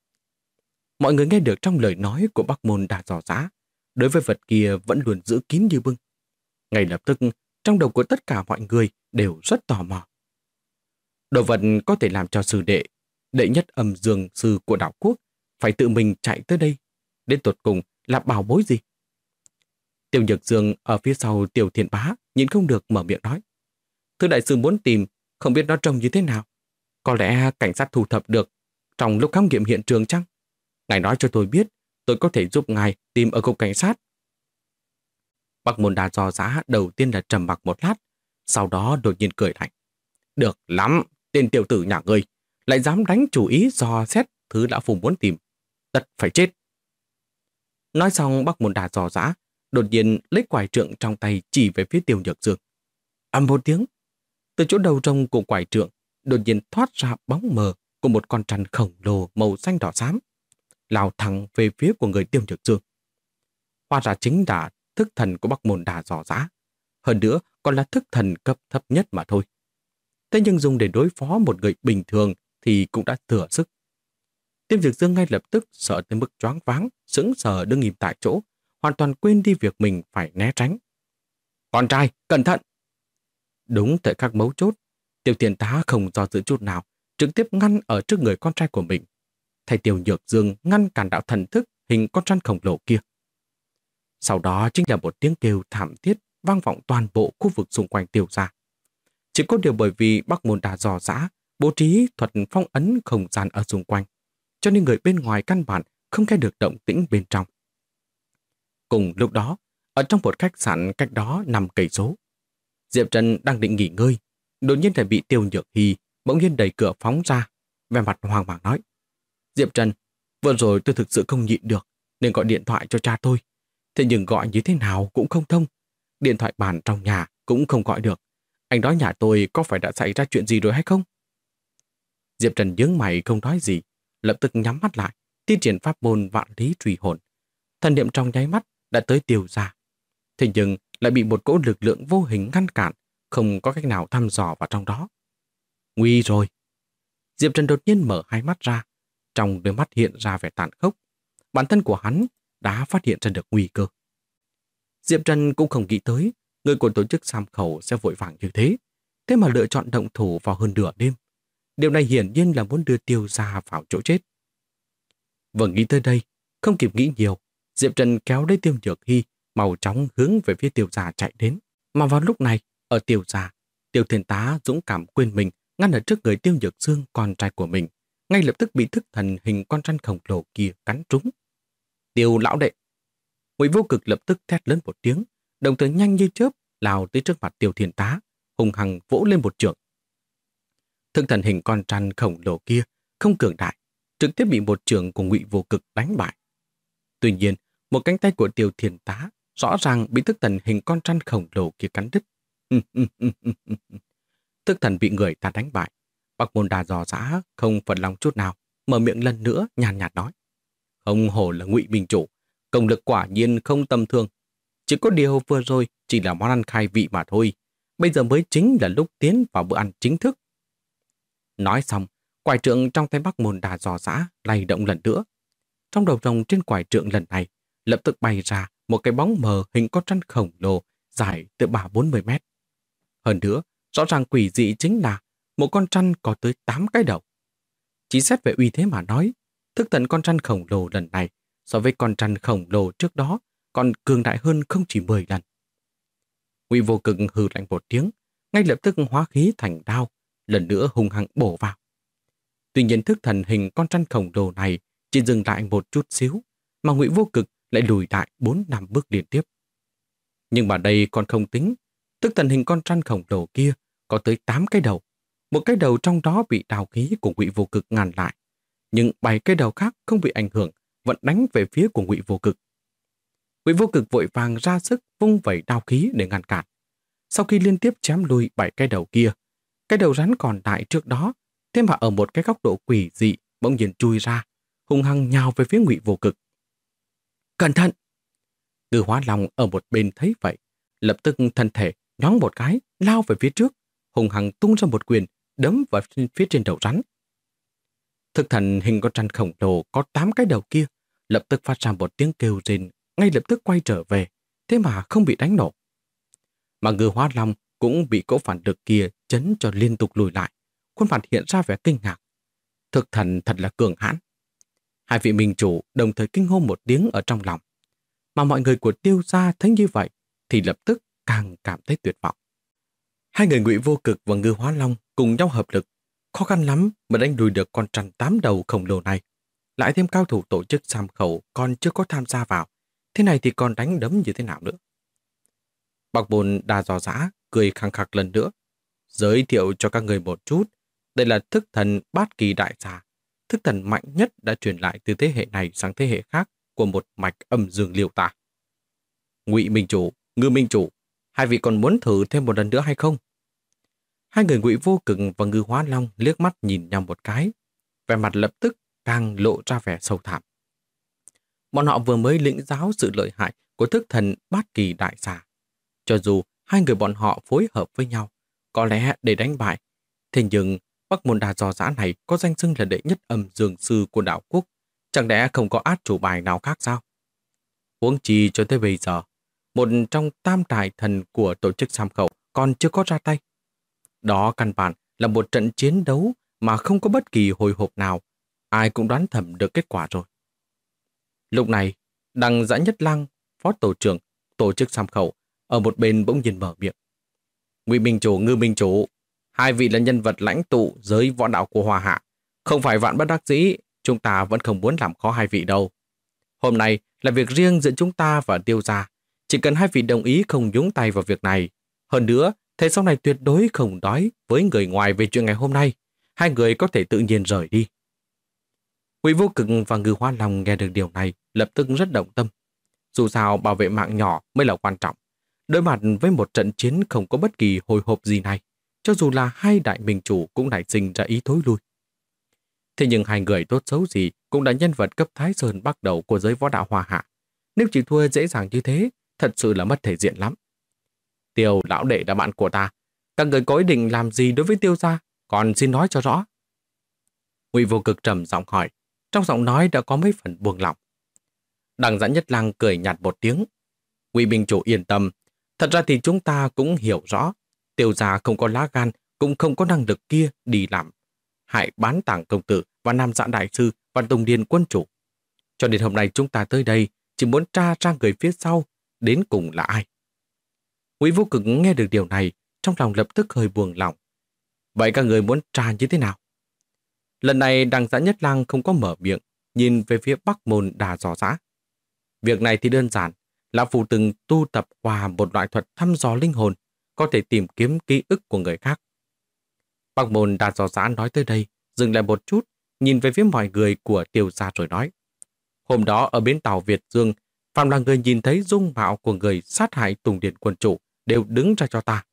Mọi người nghe được trong lời nói của Bắc Môn Đà dò dã, đối với vật kia vẫn luôn giữ kín như bưng. Ngay lập tức, trong đầu của tất cả mọi người đều rất tò mò. Đồ vật có thể làm cho sư đệ, đệ nhất âm dương sư của đảo quốc, phải tự mình chạy tới đây. Đến tột cùng là bảo bối gì? Tiêu Nhược Dương ở phía sau Tiêu Thiên Bá nhìn không được mở miệng nói: Thưa đại sư muốn tìm, không biết nó trông như thế nào. Có lẽ cảnh sát thu thập được trong lúc khám nghiệm hiện trường chăng? Ngài nói cho tôi biết, tôi có thể giúp ngài tìm ở cục cảnh sát. Bắc Môn Đà dò dã đầu tiên là trầm mặc một lát, sau đó đột nhiên cười lạnh. Được lắm, tên tiểu tử nhà ngươi, lại dám đánh chủ ý dò xét thứ lão phu muốn tìm. Tất phải chết. Nói xong Bắc Môn Đà dò dã đột nhiên lấy quải trượng trong tay chỉ về phía Tiêu Nhược Dương. Ầm một tiếng, từ chỗ đầu rồng của quải trượng đột nhiên thoát ra bóng mờ của một con trăn khổng lồ màu xanh đỏ xám, lao thẳng về phía của người Tiêu Nhược Dương. Hóa ra chính là thức thần của Bắc Môn Đà dò dã, hơn nữa còn là thức thần cấp thấp nhất mà thôi. Thế nhưng dùng để đối phó một người bình thường thì cũng đã thừa sức. Tiêu Nhược Dương ngay lập tức sợ tới mức choáng váng, sững sờ đứng im tại chỗ, hoàn toàn quên đi việc mình phải né tránh. Con trai, cẩn thận! Đúng thời khắc mấu chốt, Tiêu Thiên Tá không do dự chút nào, trực tiếp ngăn ở trước người con trai của mình. Thầy Tiêu Nhược Dương ngăn cản đạo thần thức hình con trăn khổng lồ kia. Sau đó chính là một tiếng kêu thảm thiết vang vọng toàn bộ khu vực xung quanh Tiêu gia. Chỉ có điều bởi vì Bắc Môn Đà dò dã bố trí thuật phong ấn không gian ở xung quanh, cho nên người bên ngoài căn bản không nghe được động tĩnh bên trong. Cùng lúc đó, ở trong một khách sạn cách đó 5 cây số, Diệp Trần đang định nghỉ ngơi, đột nhiên lại bị Tiêu Nhược Hy bỗng nhiên đẩy cửa phóng ra, vẻ mặt hoang mang nói: Diệp Trần, vừa rồi tôi thực sự không nhịn được nên gọi điện thoại cho cha tôi, thế nhưng gọi như thế nào cũng không thông, điện thoại bàn trong nhà cũng không gọi được. Anh nói nhà tôi có phải đã xảy ra chuyện gì rồi hay không? Diệp Trần nhướng mày không nói gì, lập tức nhắm mắt lại, thi triển pháp môn vạn lý truy hồn. Thần niệm trong nháy mắt đã tới Tiêu gia. Thế nhưng lại bị một cỗ lực lượng vô hình ngăn cản, không có cách nào thăm dò vào trong đó. Nguy rồi! Diệp Trần đột nhiên mở hai mắt ra, trong đôi mắt hiện ra vẻ tàn khốc. Bản thân của hắn đã phát hiện ra được nguy cơ. Diệp Trần cũng không nghĩ tới người của tổ chức Sam Khẩu sẽ vội vàng như thế, thế mà lựa chọn động thủ vào hơn nửa đêm. Điều này hiển nhiên là muốn đưa Tiêu gia vào chỗ chết. Vừa nghĩ tới đây, không kịp nghĩ nhiều, Diệp Trần kéo lấy Tiêu Nhược Hy, mau chóng hướng về phía Tiêu gia chạy đến. Mà vào lúc này, ở Tiêu gia, Tiêu Thiên Tá dũng cảm quên mình, ngăn ở trước người Tiêu Nhược Dương, con trai của mình, ngay lập tức bị thức thần hình con rắn khổng lồ kia cắn trúng. Tiêu lão đệ! Ngụy Vô Cực lập tức thét lớn một tiếng, đồng thời nhanh như chớp lao tới trước mặt Tiêu Thiên Tá, hùng hăng vỗ lên một chưởng. Thức thần hình con rắn khổng lồ kia không cường đại, trực tiếp bị một chưởng của Ngụy Vô Cực đánh bại. Tuy nhiên, một cánh tay của Tiêu Thiên Tá rõ ràng bị thức thần hình con rắn khổng lồ kia cắn đứt. Thức thần bị người ta đánh bại. Bắc Môn Đà dò dã không phật lòng chút nào, mở miệng lần nữa nhàn nhạt nói: không hổ là Ngụy Minh chủ, công lực quả nhiên không tầm thường. Chỉ có điều vừa rồi chỉ là món ăn khai vị mà thôi. Bây giờ mới chính là lúc tiến vào bữa ăn chính thức. Nói xong, quải trượng trong tay Bắc Môn Đà dò dã lay động lần nữa. Trong đầu rồng trên quải trượng lần này lập tức bay ra một cái bóng mờ hình con rắn khổng lồ dài tới 30-40 mét. Hơn nữa, rõ ràng quỷ dị chính là một con rắn có tới 8 cái đầu. Chỉ xét về uy thế mà nói, thức thần con rắn khổng lồ lần này so với con rắn khổng lồ trước đó còn cường đại hơn không chỉ 10 lần. Ngụy Vô Cực hừ lạnh một tiếng, ngay lập tức hóa khí thành đao, lần nữa hung hăng bổ vào. Tuy nhiên thức thần hình con rắn khổng lồ này chỉ dừng lại một chút xíu, mà Ngụy Vô Cực lại lùi lại 4-5 bước liên tiếp. Nhưng mà đây còn không tính, thức thần hình con rắn khổng lồ kia có tới 8 cái đầu. Một cái đầu trong đó bị đao khí của Ngụy Vô Cực ngăn lại, nhưng 7 cái đầu khác không bị ảnh hưởng, vẫn đánh về phía của Ngụy Vô Cực. Ngụy Vô Cực vội vàng ra sức vung vẩy đao khí để ngăn cản. Sau khi liên tiếp chém lui 7 cái đầu kia, cái đầu rắn còn lại trước đó, thế mà ở một cái góc độ quỷ dị bỗng nhiên chui ra, hung hăng nhào về phía Ngụy Vô Cực. Cẩn thận! Ngư Hóa Long ở một bên thấy vậy, lập tức thân thể nhoáng một cái, lao về phía trước, hung hăng tung ra một quyền, đấm vào phía trên đầu rắn. Thực thần hình con rắn khổng lồ có 8 cái đầu kia, lập tức phát ra một tiếng kêu rên, ngay lập tức quay trở về, thế mà không bị đánh nổ. Mà Ngư Hóa Long cũng bị cỗ phản lực kia chấn cho liên tục lùi lại, khuôn mặt hiện ra vẻ kinh ngạc. Thực thần thật là cường hãn. Hai vị minh chủ đồng thời kinh hô một tiếng ở trong lòng. Mà mọi người của Tiêu gia thấy như vậy thì lập tức càng cảm thấy tuyệt vọng. Hai người Ngụy Vô Cực và Ngư Hóa Long cùng nhau hợp lực, khó khăn lắm mà đánh đuổi được con rắn 8 đầu khổng lồ này. Lại thêm cao thủ tổ chức Sam Khẩu còn chưa có tham gia vào, thế này thì còn đánh đấm như thế nào nữa? Bắc Môn Đà dò dã cười khăng khặc lần nữa. Giới thiệu cho các người một chút, đây là thức thần Bát Kỳ Đại Xà, thức thần mạnh nhất đã truyền lại từ thế hệ này sang thế hệ khác của một mạch âm dương liêu tả. Ngụy Minh chủ, Ngư Minh chủ, hai vị còn muốn thử thêm một lần nữa hay không? Hai người Ngụy Vô Cực và Ngư Hóa Long liếc mắt nhìn nhau một cái, vẻ mặt lập tức càng lộ ra vẻ sâu thẳm. Bọn họ vừa mới lĩnh giáo sự lợi hại của thức thần Bát Kỳ Đại Xà. Cho dù hai người bọn họ phối hợp với nhau, có lẽ để đánh bại, thế nhưng Bắc Môn Đà dò dã này có danh xưng là đệ nhất âm dương sư của đảo quốc, chẳng lẽ không có át chủ bài nào khác sao? Huống chi cho tới bây giờ, một trong tam đại thần của tổ chức Sam Khẩu còn chưa có ra tay. Đó căn bản là một trận chiến đấu mà không có bất kỳ hồi hộp nào, ai cũng đoán thầm được kết quả rồi. Lúc này, Đằng Dã Nhất Lang, phó tổ trưởng tổ chức Sam Khẩu, ở một bên bỗng nhiên mở miệng. Ngụy Minh chủ, Ngư Minh chủ, hai vị là nhân vật lãnh tụ giới võ đạo của Hoa Hạ. Không phải vạn bất đắc dĩ, chúng ta vẫn không muốn làm khó hai vị đâu. Hôm nay là việc riêng giữa chúng ta và Tiêu gia. Chỉ cần hai vị đồng ý không nhúng tay vào việc này. Hơn nữa, thế sau này tuyệt đối không nói với người ngoài về chuyện ngày hôm nay. Hai người có thể tự nhiên rời đi. Ngụy Vô Cực và Ngư Hóa Long nghe được điều này lập tức rất động tâm. Dù sao bảo vệ mạng nhỏ mới là quan trọng. Đối mặt với một trận chiến không có bất kỳ hồi hộp gì này, cho dù là hai đại minh chủ cũng nảy sinh ra ý thối lui. Thế nhưng hai người tốt xấu gì cũng là nhân vật cấp Thái Sơn bắt đầu của giới võ đạo Hoa Hạ. Nếu chỉ thua dễ dàng như thế, thật sự là mất thể diện lắm. Tiêu lão đệ là bạn của ta, các người có ý định làm gì đối với Tiêu gia, còn xin nói cho rõ. Ngụy Vô Cực trầm giọng hỏi, trong giọng nói đã có mấy phần buông lỏng. Đằng Giã Nhất Lang cười nhạt một tiếng. Ngụy Minh chủ yên tâm, thật ra thì chúng ta cũng hiểu rõ, Tiêu gia không có lá gan, cũng không có năng lực kia đi làm hại Bán Tàng công tử và Nam Dạ đại sư và Tùng Điền quân chủ. Cho đến hôm nay chúng ta tới đây chỉ muốn tra ra người phía sau đến cùng là ai. Ngụy Vô Cực nghe được điều này, trong lòng lập tức hơi buồn lòng. Vậy các người muốn tra như thế nào? Lần này Đằng Giã Nhất Lang không có mở miệng, nhìn về phía Bắc Môn Đà dò dã. Việc này thì đơn giản, lão phu từng tu tập qua một loại thuật thăm dò linh hồn, có thể tìm kiếm ký ức của người khác. Bắc Môn Đà dò dã nói tới đây, dừng lại một chút, nhìn về phía mọi người của Tiêu gia rồi nói. Hôm đó ở bến tàu Việt Dương, phàm là người nhìn thấy dung mạo của người sát hại Tùng Điền quân chủ đều đứng ra cho ta.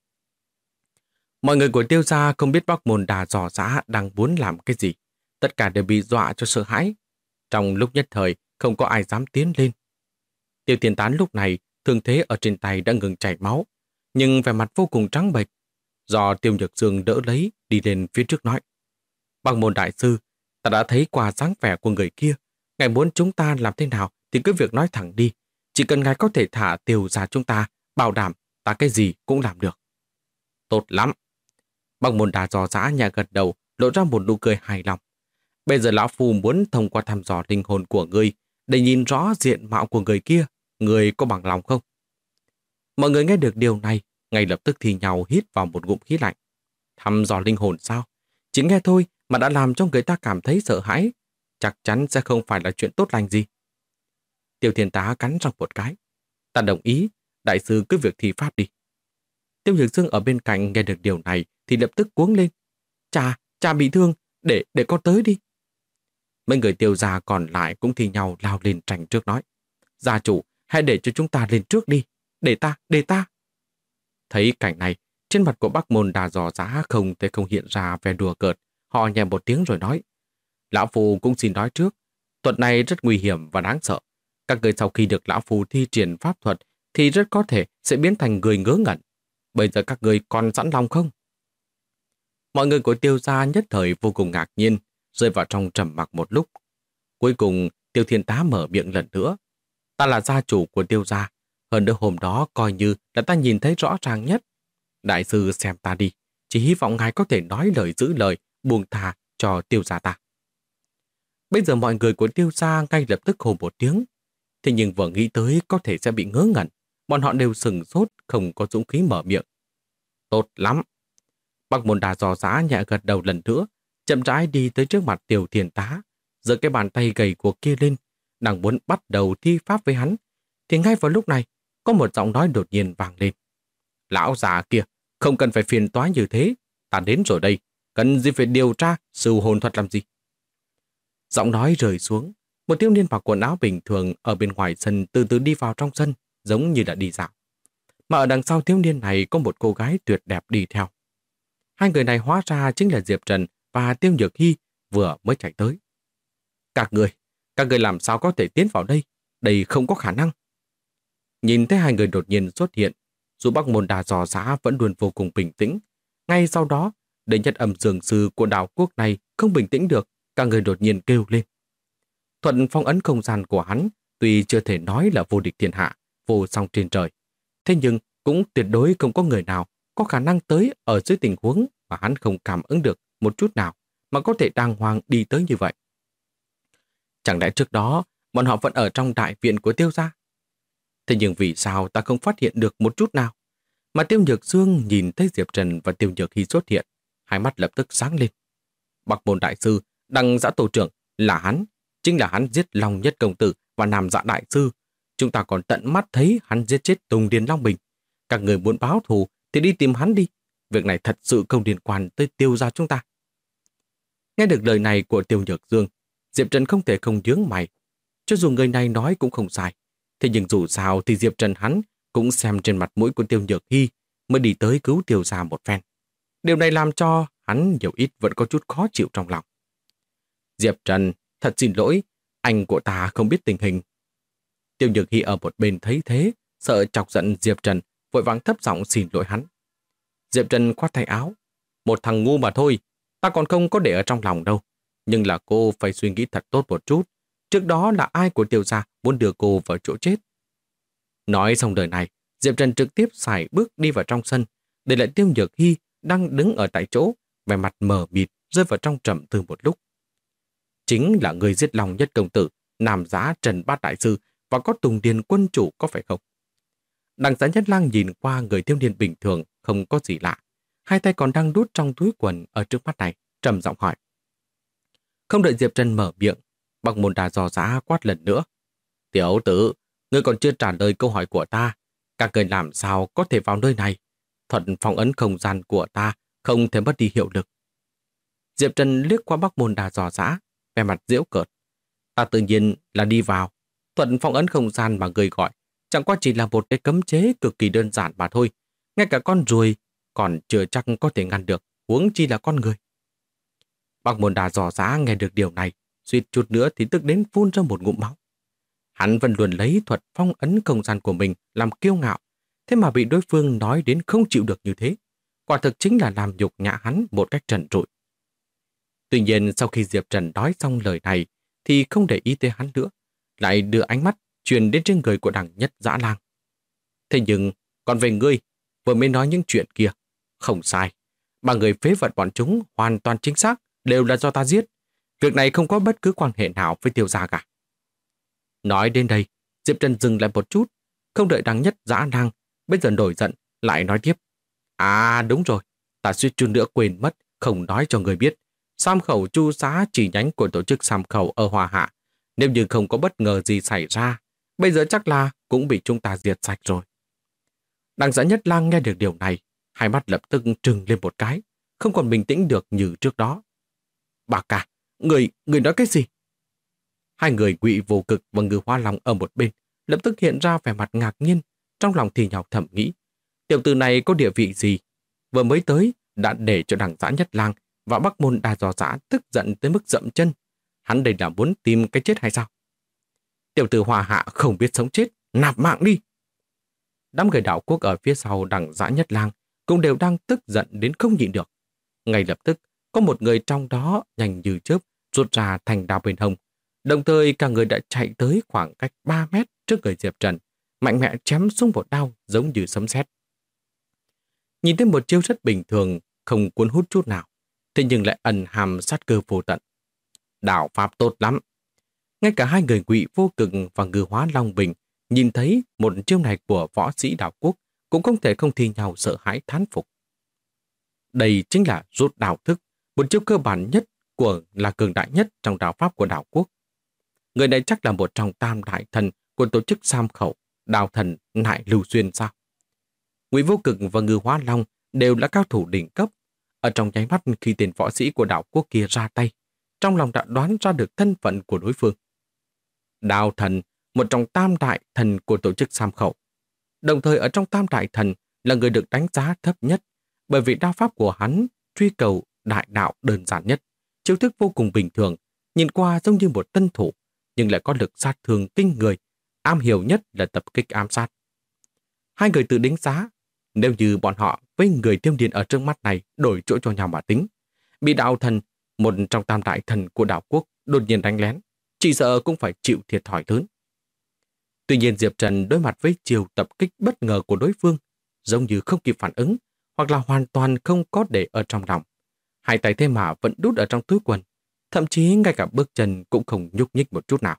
Mọi người của Tiêu gia không biết Bắc Môn Đà dò dã đang muốn làm cái gì. Tất cả đều bị dọa cho sợ hãi. Trong lúc nhất thời, không có ai dám tiến lên. Tiêu Thiên Tán lúc này, thương thế ở trên tay đã ngừng chảy máu, nhưng vẻ mặt vô cùng trắng bệch. Do Tiêu Nhược Dương đỡ lấy, đi lên phía trước nói. Bắc Môn đại sư, ta đã thấy qua dáng vẻ của người kia. Ngài muốn chúng ta làm thế nào thì cứ việc nói thẳng đi. Chỉ cần ngài có thể thả Tiêu gia chúng ta, bảo đảm ta cái gì cũng làm được. Tốt lắm. Bắc Môn Đà dò dã nhà gật đầu, lộ ra một nụ cười hài lòng. Bây giờ lão phu muốn thông qua thăm dò linh hồn của ngươi để nhìn rõ diện mạo của người kia, người có bằng lòng không? Mọi người nghe được điều này, ngay lập tức thì nhau hít vào một ngụm khí lạnh. Thăm dò linh hồn sao? Chỉ nghe thôi mà đã làm cho người ta cảm thấy sợ hãi. Chắc chắn sẽ không phải là chuyện tốt lành gì. Tiêu Thiên Tá cắn răng một cái. Ta đồng ý, đại sư cứ việc thi pháp đi. Tiêu Nhược Dương ở bên cạnh nghe được điều này thì lập tức cuống lên. Cha bị thương, để con tới đi. Mấy người Tiêu gia còn lại cũng thi nhau lao lên tranh trước nói. Gia chủ, hãy để cho chúng ta lên trước đi. Để ta. Thấy cảnh này, trên mặt của Bắc Môn Đà dò dã không thể không hiện ra vẻ đùa cợt. Họ nhẹ một tiếng rồi nói. Lão Phu cũng xin nói trước, thuật này rất nguy hiểm và đáng sợ. Các người sau khi được Lão Phu thi triển pháp thuật thì rất có thể sẽ biến thành người ngớ ngẩn. Bây giờ các người còn sẵn lòng không? Mọi người của Tiêu gia nhất thời vô cùng ngạc nhiên, rơi vào trong trầm mặc một lúc. Cuối cùng, Tiêu Thiên Tá mở miệng lần nữa. Ta là gia chủ của Tiêu gia, hơn nữa hôm đó coi như là ta nhìn thấy rõ ràng nhất. Đại sư xem ta đi, chỉ hy vọng ngài có thể nói lời giữ lời, buông thà cho Tiêu gia ta. Bây giờ mọi người của Tiêu gia ngay lập tức hô một tiếng. Thế nhưng vừa nghĩ tới có thể sẽ bị ngớ ngẩn, bọn họ đều sừng sốt, không có dũng khí mở miệng. Tốt lắm. Bắc Môn Đà dò dã nhẹ gật đầu lần nữa, chậm rãi đi tới trước mặt Tiêu Thiên Tá, giơ cái bàn tay gầy của kia lên, đang muốn bắt đầu thi pháp với hắn, thì ngay vào lúc này có một giọng nói đột nhiên vang lên. Lão già kia, không cần phải phiền toái như thế, ta đến rồi đây, cần gì phải điều tra sưu hồn thuật làm gì? Giọng nói rơi xuống, một thiếu niên mặc quần áo bình thường ở bên ngoài sân từ từ đi vào trong sân, giống như đã đi dạo. Mà ở đằng sau thiếu niên này có một cô gái tuyệt đẹp đi theo. Hai người này hóa ra chính là Diệp Trần và Tiêu Nhược Hy vừa mới chạy tới. Các người làm sao có thể tiến vào đây? Đây không có khả năng. Nhìn thấy hai người đột nhiên xuất hiện, dù Bắc Môn Đà dò dã vẫn luôn vô cùng bình tĩnh. Ngay sau đó, đệ nhất âm dường sư của đảo quốc này không bình tĩnh được, cả người đột nhiên kêu lên. Thuận phong ấn không gian của hắn, tuy chưa thể nói là vô địch thiên hạ, vô song trên trời, thế nhưng cũng tuyệt đối không có người nào có khả năng tới ở dưới tình huống mà hắn không cảm ứng được một chút nào mà có thể đàng hoàng đi tới như vậy. Chẳng lẽ trước đó bọn họ vẫn ở trong đại viện của Tiêu gia? Thế nhưng vì sao ta không phát hiện được một chút nào? Mà Tiêu Nhược Dương nhìn thấy Diệp Trần và Tiêu Nhược Hy xuất hiện, hai mắt lập tức sáng lên. Bắc Môn đại sư, Đăng Giã tổ trưởng là hắn, chính là hắn giết Long Nhất công tử và Nam Dạ đại sư. Chúng ta còn tận mắt thấy hắn giết chết Tùng Điền Long Bình. Các người muốn báo thù thì đi tìm hắn đi. Việc này thật sự không liên quan tới Tiêu gia chúng ta. Nghe được lời này của Tiêu Nhược Dương, Diệp Trần không thể không nhướng mày. Cho dù người này nói cũng không sai, thế nhưng dù sao thì Diệp Trần hắn cũng xem trên mặt mũi của Tiêu Nhược Hy mới đi tới cứu Tiêu gia một phen. Điều này làm cho hắn nhiều ít vẫn có chút khó chịu trong lòng. Diệp Trần, thật xin lỗi, anh của ta không biết tình hình. Tiêu Nhược Hy ở một bên thấy thế, sợ chọc giận Diệp Trần, vội vàng thấp giọng xin lỗi hắn. Diệp Trần khoát tay áo. Một thằng ngu mà thôi, ta còn không có để ở trong lòng đâu. Nhưng là cô phải suy nghĩ thật tốt một chút. Trước đó là ai của Tiêu gia muốn đưa cô vào chỗ chết? Nói xong lời này, Diệp Trần trực tiếp sải bước đi vào trong sân, để lại Tiêu Nhược Hy đang đứng ở tại chỗ, vẻ mặt mờ mịt, rơi vào trong trầm tư một lúc. Chính là người giết lòng Nhất công tử, Nam Giá Trần Bát đại sư và có Tùng Điền quân chủ, có phải không? Đằng Giá Nhất Lang nhìn qua người thiếu niên bình thường, không có gì lạ. Hai tay còn đang đút trong túi quần ở trước mắt này, trầm giọng hỏi. Không đợi Diệp Trần mở miệng, Bắc Môn Đà dò dã quát lần nữa. Tiểu tử, ngươi còn chưa trả lời câu hỏi của ta. Các người làm sao có thể vào nơi này? Thuật phong ấn không gian của ta không thể mất đi hiệu lực. Diệp Trần liếc qua Bắc Môn Đà dò dã, vẻ mặt giễu cợt. Ta tự nhiên là đi vào. Thuật phong ấn không gian mà người gọi chẳng qua chỉ là một cái cấm chế cực kỳ đơn giản mà thôi. Ngay cả con ruồi còn chưa chắc có thể ngăn được, huống chi là con người. Bắc Môn Đà dò dã nghe được điều này, suýt chút nữa thì tức đến phun ra một ngụm máu. Hắn vẫn luôn lấy thuật phong ấn không gian của mình làm kiêu ngạo, thế mà bị đối phương nói đến không chịu được như thế. Quả thực chính là làm nhục nhã hắn một cách trần trụi. Tuy nhiên sau khi Diệp Trần nói xong lời này thì không để ý tới hắn nữa, lại đưa ánh mắt truyền đến trên người của Đằng Nhất Dã Lang. Thế nhưng, còn về ngươi, vừa mới nói những chuyện kia, không sai. Ba người phế vật bọn chúng hoàn toàn chính xác, đều là do ta giết. Việc này không có bất cứ quan hệ nào với Tiêu gia cả. Nói đến đây, Diệp Trần dừng lại một chút, không đợi Đằng Nhất Dã Lang, bây giờ nổi giận, lại nói tiếp. À đúng rồi, ta suýt chút nữa quên mất, không nói cho người biết. Sam khẩu chu xá chỉ nhánh của tổ chức Sam khẩu ở Hoa Hạ. Nếu như không có bất ngờ gì xảy ra, bây giờ chắc là cũng bị chúng ta diệt sạch rồi. Đằng Dã Nhất Lang nghe được điều này, hai mắt lập tức trừng lên một cái, không còn bình tĩnh được như trước đó. Bà cả, người nói cái gì? Hai người Ngụy Vô Cực và Ngư Hoa Long ở một bên lập tức hiện ra vẻ mặt ngạc nhiên, trong lòng thì nhọc thầm nghĩ. Tiểu tử này có địa vị gì? Vừa mới tới đã để cho Đằng Dã Nhất Lang và Bắc Môn Đà dò dã tức giận tới mức dậm chân. Hắn đây là muốn tìm cái chết hay sao? Tiểu tử Hoa Hạ không biết sống chết, nạp mạng đi. Đám người đạo quốc ở phía sau Đằng Dã Nhất Lang cũng đều đang tức giận đến không nhịn được. Ngay lập tức, có một người trong đó nhanh như chớp rút ra thành đao bên hông. Đồng thời cả người đã chạy tới khoảng cách 3 mét trước người Diệp Trần, mạnh mẽ chém xuống một đao giống như sấm sét. Nhìn thấy một chiêu rất bình thường, không cuốn hút chút nào, thế nhưng lại ẩn hàm sát cơ vô tận. Đạo pháp tốt lắm. Ngay cả hai người Ngụy Vô Cực và Ngư Hóa Long Bình nhìn thấy một chiêu này của võ sĩ đạo quốc cũng không thể không thi nhau sợ hãi thán phục. Đây chính là rút đạo thức, một chiêu cơ bản nhất là cường đại nhất trong đạo pháp của đạo quốc. Người này chắc là một trong tam đại thần của tổ chức Sam khẩu, đạo thần Nại Lưu Xuyên sao? Ngụy Vô Cực và Ngư Hóa Long đều là cao thủ đỉnh cấp. Ở trong nháy mắt khi tên võ sĩ của đạo quốc kia ra tay, trong lòng đã đoán ra được thân phận của đối phương. Đạo thần, một trong tam đại thần của tổ chức Sam khẩu. Đồng thời ở trong tam đại thần là người được đánh giá thấp nhất, bởi vì đao pháp của hắn truy cầu đại đạo đơn giản nhất, chiêu thức vô cùng bình thường, nhìn qua giống như một tân thủ, nhưng lại có lực sát thương kinh người, am hiểu nhất là tập kích ám sát. Hai người tự đánh giá, nếu như bọn họ với người thiêu niên ở trước mắt này đổi chỗ cho nhau mà tính, bị đạo thần, một trong tam đại thần của đạo quốc, đột nhiên đánh lén, chỉ sợ cũng phải chịu thiệt thòi lớn. Tuy nhiên Diệp Trần đối mặt với chiều tập kích bất ngờ của đối phương, giống như không kịp phản ứng, hoặc là hoàn toàn không có để ở trong lòng. Hai tay thế mà vẫn đút ở trong túi quần, thậm chí ngay cả bước chân cũng không nhúc nhích một chút nào.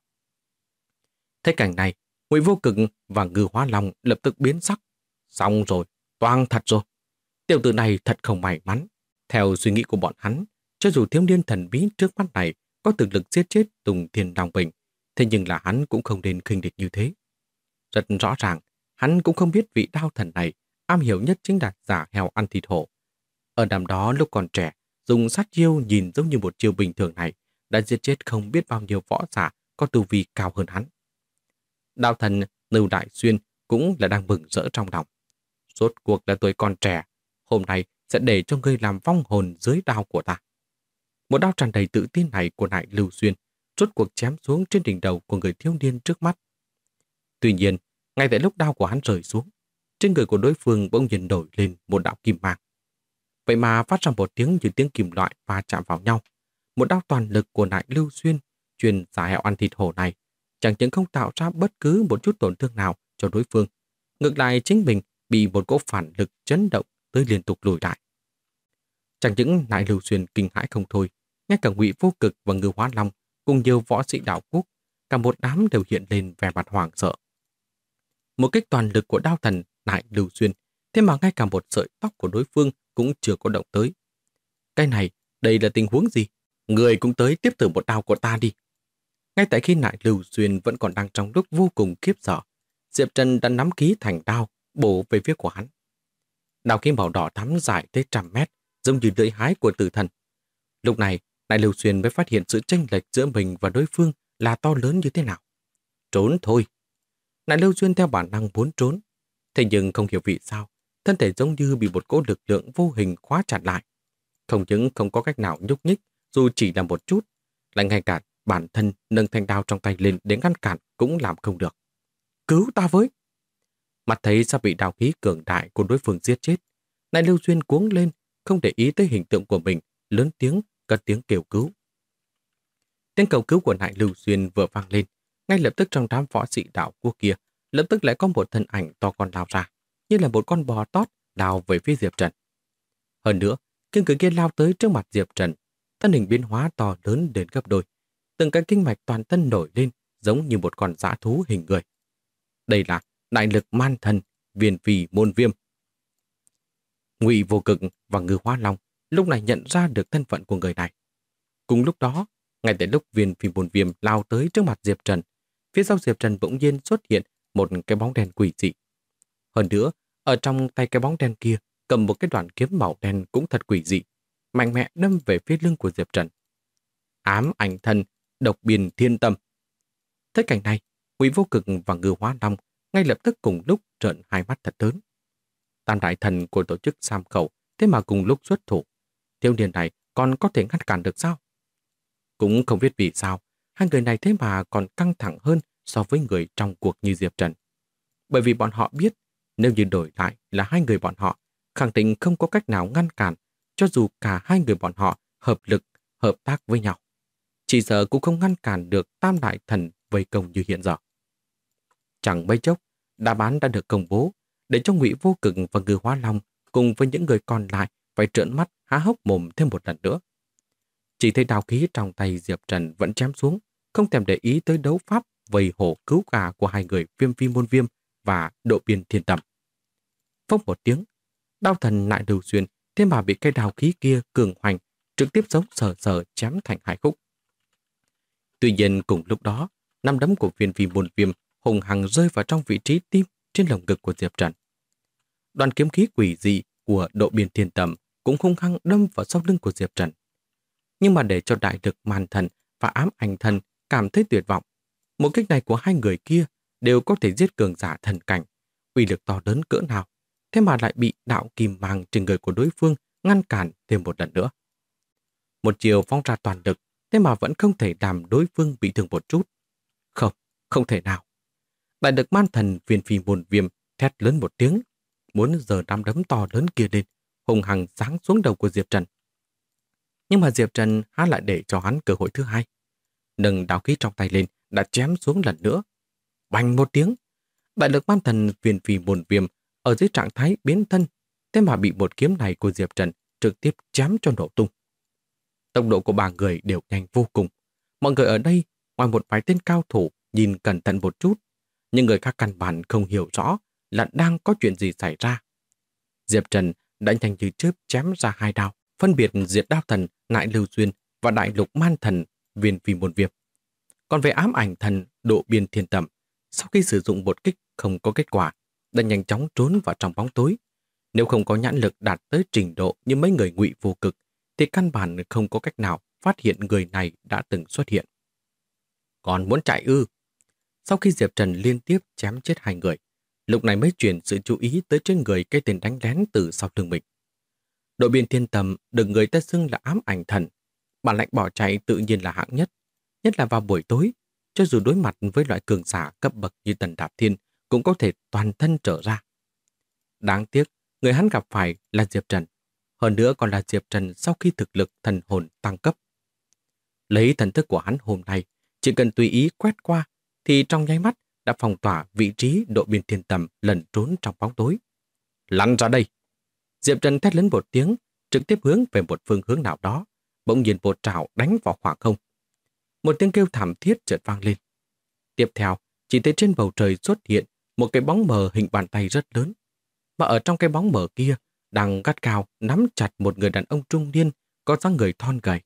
Thấy cảnh này, Ngụy Vô Cực và Ngư Hóa Long lập tức biến sắc. Xong rồi, toang thật rồi. Tiểu tử này thật không may mắn. Theo suy nghĩ của bọn hắn, cho dù thiếu niên thần bí trước mắt này có thực lực giết chết Tùng Thiên Long Bình, thế nhưng là hắn cũng không nên khinh địch như thế. Rất rõ ràng, hắn cũng không biết vị đao thần này am hiểu nhất chính là giả heo ăn thịt hổ. Ở năm đó lúc còn trẻ, dùng sát chiêu nhìn giống như một chiêu bình thường này đã giết chết không biết bao nhiêu võ giả có tu vi cao hơn hắn. Đao thần Lưu Đại Xuyên cũng là đang mừng rỡ trong lòng. Rốt cuộc là tuổi còn trẻ, hôm nay sẽ để cho ngươi làm vong hồn dưới đao của ta. Một đao tràn đầy tự tin này của Nại Lưu Xuyên rốt cuộc chém xuống trên đỉnh đầu của người thiếu niên trước mắt. Tuy nhiên, ngay tại lúc đao của hắn rơi xuống, trên người của đối phương bỗng nhiên nổi lên một đạo kim mang. Vậy mà phát ra một tiếng như tiếng kim loại va chạm vào nhau. Một đao toàn lực của Nại Lưu Xuyên chuyên giả hẹo ăn thịt hổ này chẳng những không tạo ra bất cứ một chút tổn thương nào cho đối phương, ngược lại chính mình bị một cỗ phản lực chấn động tới liên tục lùi lại. Chẳng những Lại Lưu Xuyên kinh hãi không thôi, ngay cả Ngụy Vô Cực và Ngư Hóa Long cùng nhiều võ sĩ đạo quốc, cả một đám đều hiện lên vẻ mặt hoảng sợ. Một kích toàn lực của đao thần Lại Lưu Xuyên, thế mà ngay cả một sợi tóc của đối phương cũng chưa có động tới. Cái này, đây là tình huống gì? Người cũng tới tiếp thử một đao của ta đi. Ngay tại khi Lại Lưu Xuyên vẫn còn đang trong lúc vô cùng khiếp sợ, Diệp Trần đã nắm ký thành đao bổ về phía của hắn. Đao khí màu đỏ thắm dài tới 100 mét, giống như lưỡi hái của tử thần. Lúc này, Lại Lưu Xuyên mới phát hiện sự chênh lệch giữa mình và đối phương là to lớn như thế nào. Trốn thôi. Lại Lưu Xuyên theo bản năng muốn trốn, thế nhưng không hiểu vì sao, thân thể giống như bị một cỗ lực lượng vô hình khóa chặt lại. Không những không có cách nào nhúc nhích, dù chỉ là một chút, lại ngay cả bản thân nâng thanh đao trong tay lên để ngăn cản cũng làm không được. Cứu ta với! Mặt thấy sắp bị đao khí cường đại của đối phương giết chết, Lại Lưu Xuyên cuống lên, không để ý tới hình tượng của mình, lớn tiếng cất tiếng kêu cứu. Tiếng cầu cứu của Lại Lưu Xuyên vừa vang lên, ngay lập tức trong đám võ sĩ đạo quốc kia, lập tức lại có một thân ảnh to con lao ra, như là một con bò tót lao về phía Diệp Trần. Hơn nữa, khi người kia lao tới trước mặt Diệp Trần, thân hình biến hóa to lớn đến gấp đôi, từng cái kinh mạch toàn thân nổi lên giống như một con dã thú hình người. Đây là đại lực man thần Viên Phi Môn Viêm. Ngụy Vô Cực và Ngư Hóa Long lúc này nhận ra được thân phận của người này. Cùng lúc đó, ngay tại lúc Viên Phi Môn Viêm lao tới trước mặt Diệp Trần, phía sau Diệp Trần bỗng nhiên xuất hiện một cái bóng đen quỷ dị. Hơn nữa, ở trong tay cái bóng đen kia cầm một cái đoạn kiếm màu đen cũng thật quỷ dị, mạnh mẽ đâm về phía lưng của Diệp Trần. Ám ảnh thần, độc biên thiên tâm. Thấy cảnh này, Ngụy Vô Cực và Ngư Hóa Long ngay lập tức cùng lúc trợn hai mắt thật lớn. Tam đại thần của tổ chức Sam Khẩu thế mà cùng lúc xuất thủ. Thiếu niên này còn có thể ngăn cản được sao? Cũng không biết vì sao, hai người này thế mà còn căng thẳng hơn so với người trong cuộc như Diệp Trần. Bởi vì bọn họ biết, nếu như đổi lại là hai người bọn họ, khẳng định không có cách nào ngăn cản, cho dù cả hai người bọn họ hợp lực, hợp tác với nhau. Chỉ sợ cũng không ngăn cản được tam đại thần vây công như hiện giờ. Chẳng mấy chốc, đáp án đã được công bố, để cho Ngụy Vô Cực và Ngư Hóa Long cùng với những người còn lại phải trợn mắt há hốc mồm thêm một lần nữa. Chỉ thấy đao khí trong tay Diệp Trần vẫn chém xuống, không thèm để ý tới đấu pháp vây hổ cứu gà của hai người Viêm Phi Môn Viêm và Độ Biên Thiên Tầm. Phốc một tiếng, đao thần Lại Lưu Xuyên thế mà bị cây đao khí kia cường hoành, trực tiếp giống sờ sờ chém thành hai khúc. Tuy nhiên cùng lúc đó, nắm đấm của Viêm Phi Môn Viêm hùng hăng rơi vào trong vị trí tim trên lồng ngực của Diệp Trần. Đoàn kiếm khí quỷ dị của Độ Biên Thiên Tầm cũng hung hăng đâm vào sau lưng của Diệp Trần. Nhưng mà để cho đại lực man thần và ám ảnh thần cảm thấy tuyệt vọng, một kích này của hai người kia đều có thể giết cường giả thần cảnh, uy lực to lớn cỡ nào, thế mà lại bị đạo kìm mang trên người của đối phương ngăn cản thêm một lần nữa. Một chiều phóng ra toàn lực, thế mà vẫn không thể làm đối phương bị thương một chút. Không, không thể nào. Đại lực man thần Viên Phi Môn Viêm thét lớn một tiếng, muốn giơ nắm đấm to lớn kia lên, hùng hăng giáng xuống đầu của Diệp Trần. Nhưng mà Diệp Trần há lại để cho hắn cơ hội thứ hai. Nâng đao khí trong tay lên, đã chém xuống lần nữa. Bành một tiếng, đại lực man thần Viên Phi Môn Viêm ở dưới trạng thái biến thân, thế mà bị một kiếm này của Diệp Trần trực tiếp chém cho nổ tung. Tốc độ của ba người đều nhanh vô cùng. Mọi người ở đây, ngoài một vài tên cao thủ nhìn cẩn thận một chút, nhưng người khác căn bản không hiểu rõ là đang có chuyện gì xảy ra. Diệp Trần đã nhanh như chớp chém ra hai đao, phân biệt diệt đao thần Lại Lưu Xuyên và đại lục man thần Viên Phi Môn Viêm. Còn về ám ảnh thần Độ Biên Thiên Tầm, sau khi sử dụng một kích không có kết quả, đã nhanh chóng trốn vào trong bóng tối. Nếu không có nhãn lực đạt tới trình độ như mấy người Ngụy Vô Cực, thì căn bản không có cách nào phát hiện người này đã từng xuất hiện. Còn muốn chạy ư? Sau khi Diệp Trần liên tiếp chém chết hai người, lúc này mới chuyển sự chú ý tới trên người cái tên đánh lén từ sau lưng mình. Độ Biên Thiên Tầm được người ta xưng là ám ảnh thần. Bản lĩnh bỏ chạy tự nhiên là hạng nhất là vào buổi tối, cho dù đối mặt với loại cường giả cấp bậc như Tần Đạp Thiên cũng có thể toàn thân trở ra. Đáng tiếc, người hắn gặp phải là Diệp Trần. Hơn nữa còn là Diệp Trần sau khi thực lực thần hồn tăng cấp. Lấy thần thức của hắn hôm nay, Chỉ cần tùy ý quét qua, thì trong nháy mắt đã phong tỏa vị trí Độ Biên Thiên Tầm lẩn trốn trong bóng tối. Lăn ra đây! Diệp Trần thét lớn một tiếng, trực tiếp hướng về một phương hướng nào đó, bỗng nhiên một trảo đánh vào khoảng không. Một tiếng kêu thảm thiết chợt vang lên. Tiếp theo, chỉ thấy trên bầu trời xuất hiện một cái bóng mờ hình bàn tay rất lớn. Và ở trong cái bóng mờ kia, đang gắt cao nắm chặt một người đàn ông trung niên có dáng người thon gầy.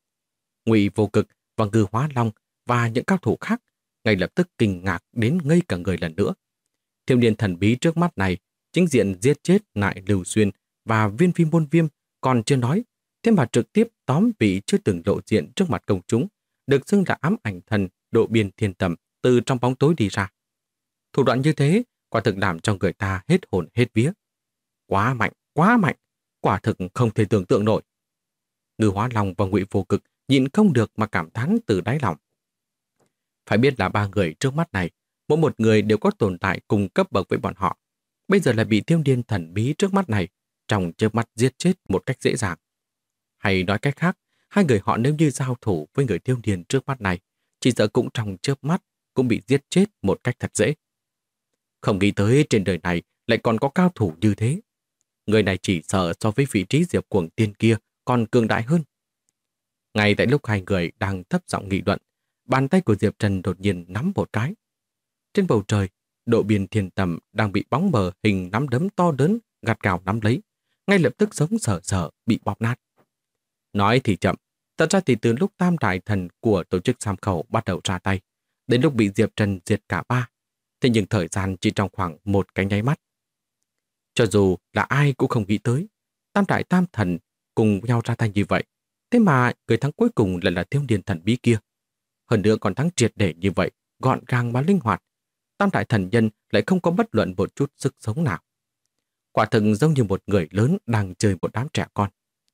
Ngụy Vô Cực và Ngư Hóa Long và những cao thủ khác ngay lập tức kinh ngạc đến ngây cả người lần nữa. Thiếu niên thần bí trước mắt này chính diện giết chết Nại Lưu Xuyên và Viên Phi Môn Viêm còn chưa nói, thế mà trực tiếp tóm vị chưa từng lộ diện trước mặt công chúng, được xưng là ám ảnh thần Độ Biên Thiên Tầm từ trong bóng tối đi ra. Thủ đoạn như thế quả thực làm cho người ta hết hồn hết vía. Quá mạnh, quả thực không thể tưởng tượng nổi. Ngư Hóa Long và Ngụy Vô Cực nhịn không được mà cảm thán từ đáy lòng. Phải biết là ba người trước mắt này, mỗi một người đều có tồn tại cùng cấp bậc với bọn họ. Bây giờ lại bị thiếu niên thần bí trước mắt này trong chớp mắt giết chết một cách dễ dàng. Hay nói cách khác, hai người họ nếu như giao thủ với người thiếu niên trước mắt này, chỉ sợ cũng trong chớp mắt cũng bị giết chết một cách thật dễ. Không nghĩ tới trên đời này lại còn có cao thủ như thế. Người này chỉ sợ so với vị trí Diệp Cuồng Tiên kia còn cường đại hơn. Ngay tại lúc hai người đang thấp giọng nghị luận, bàn tay của Diệp Trần đột nhiên nắm một cái. Trên bầu trời, Độ Biên Thiên Tầm đang bị bóng mờ hình nắm đấm to lớn gắt gao nắm lấy, ngay lập tức sống sờ sờ bị bóp nát. Nói thì chậm, thật ra thì từ lúc tam đại thần của tổ chức Sam Khẩu bắt đầu ra tay, đến lúc bị Diệp Trần diệt cả ba, thế nhưng thời gian chỉ trong khoảng một cái nháy mắt. Cho dù là ai cũng không nghĩ tới, tam đại tam thần cùng nhau ra tay như vậy, thế mà người thắng cuối cùng lại là thiếu niên thần bí kia. Hơn nữa còn thắng triệt để như vậy, gọn gàng mà linh hoạt. Tam đại thần nhân lại không có bất luận một chút sức sống nào. Quả thực giống như một người lớn đang chơi một đám trẻ con.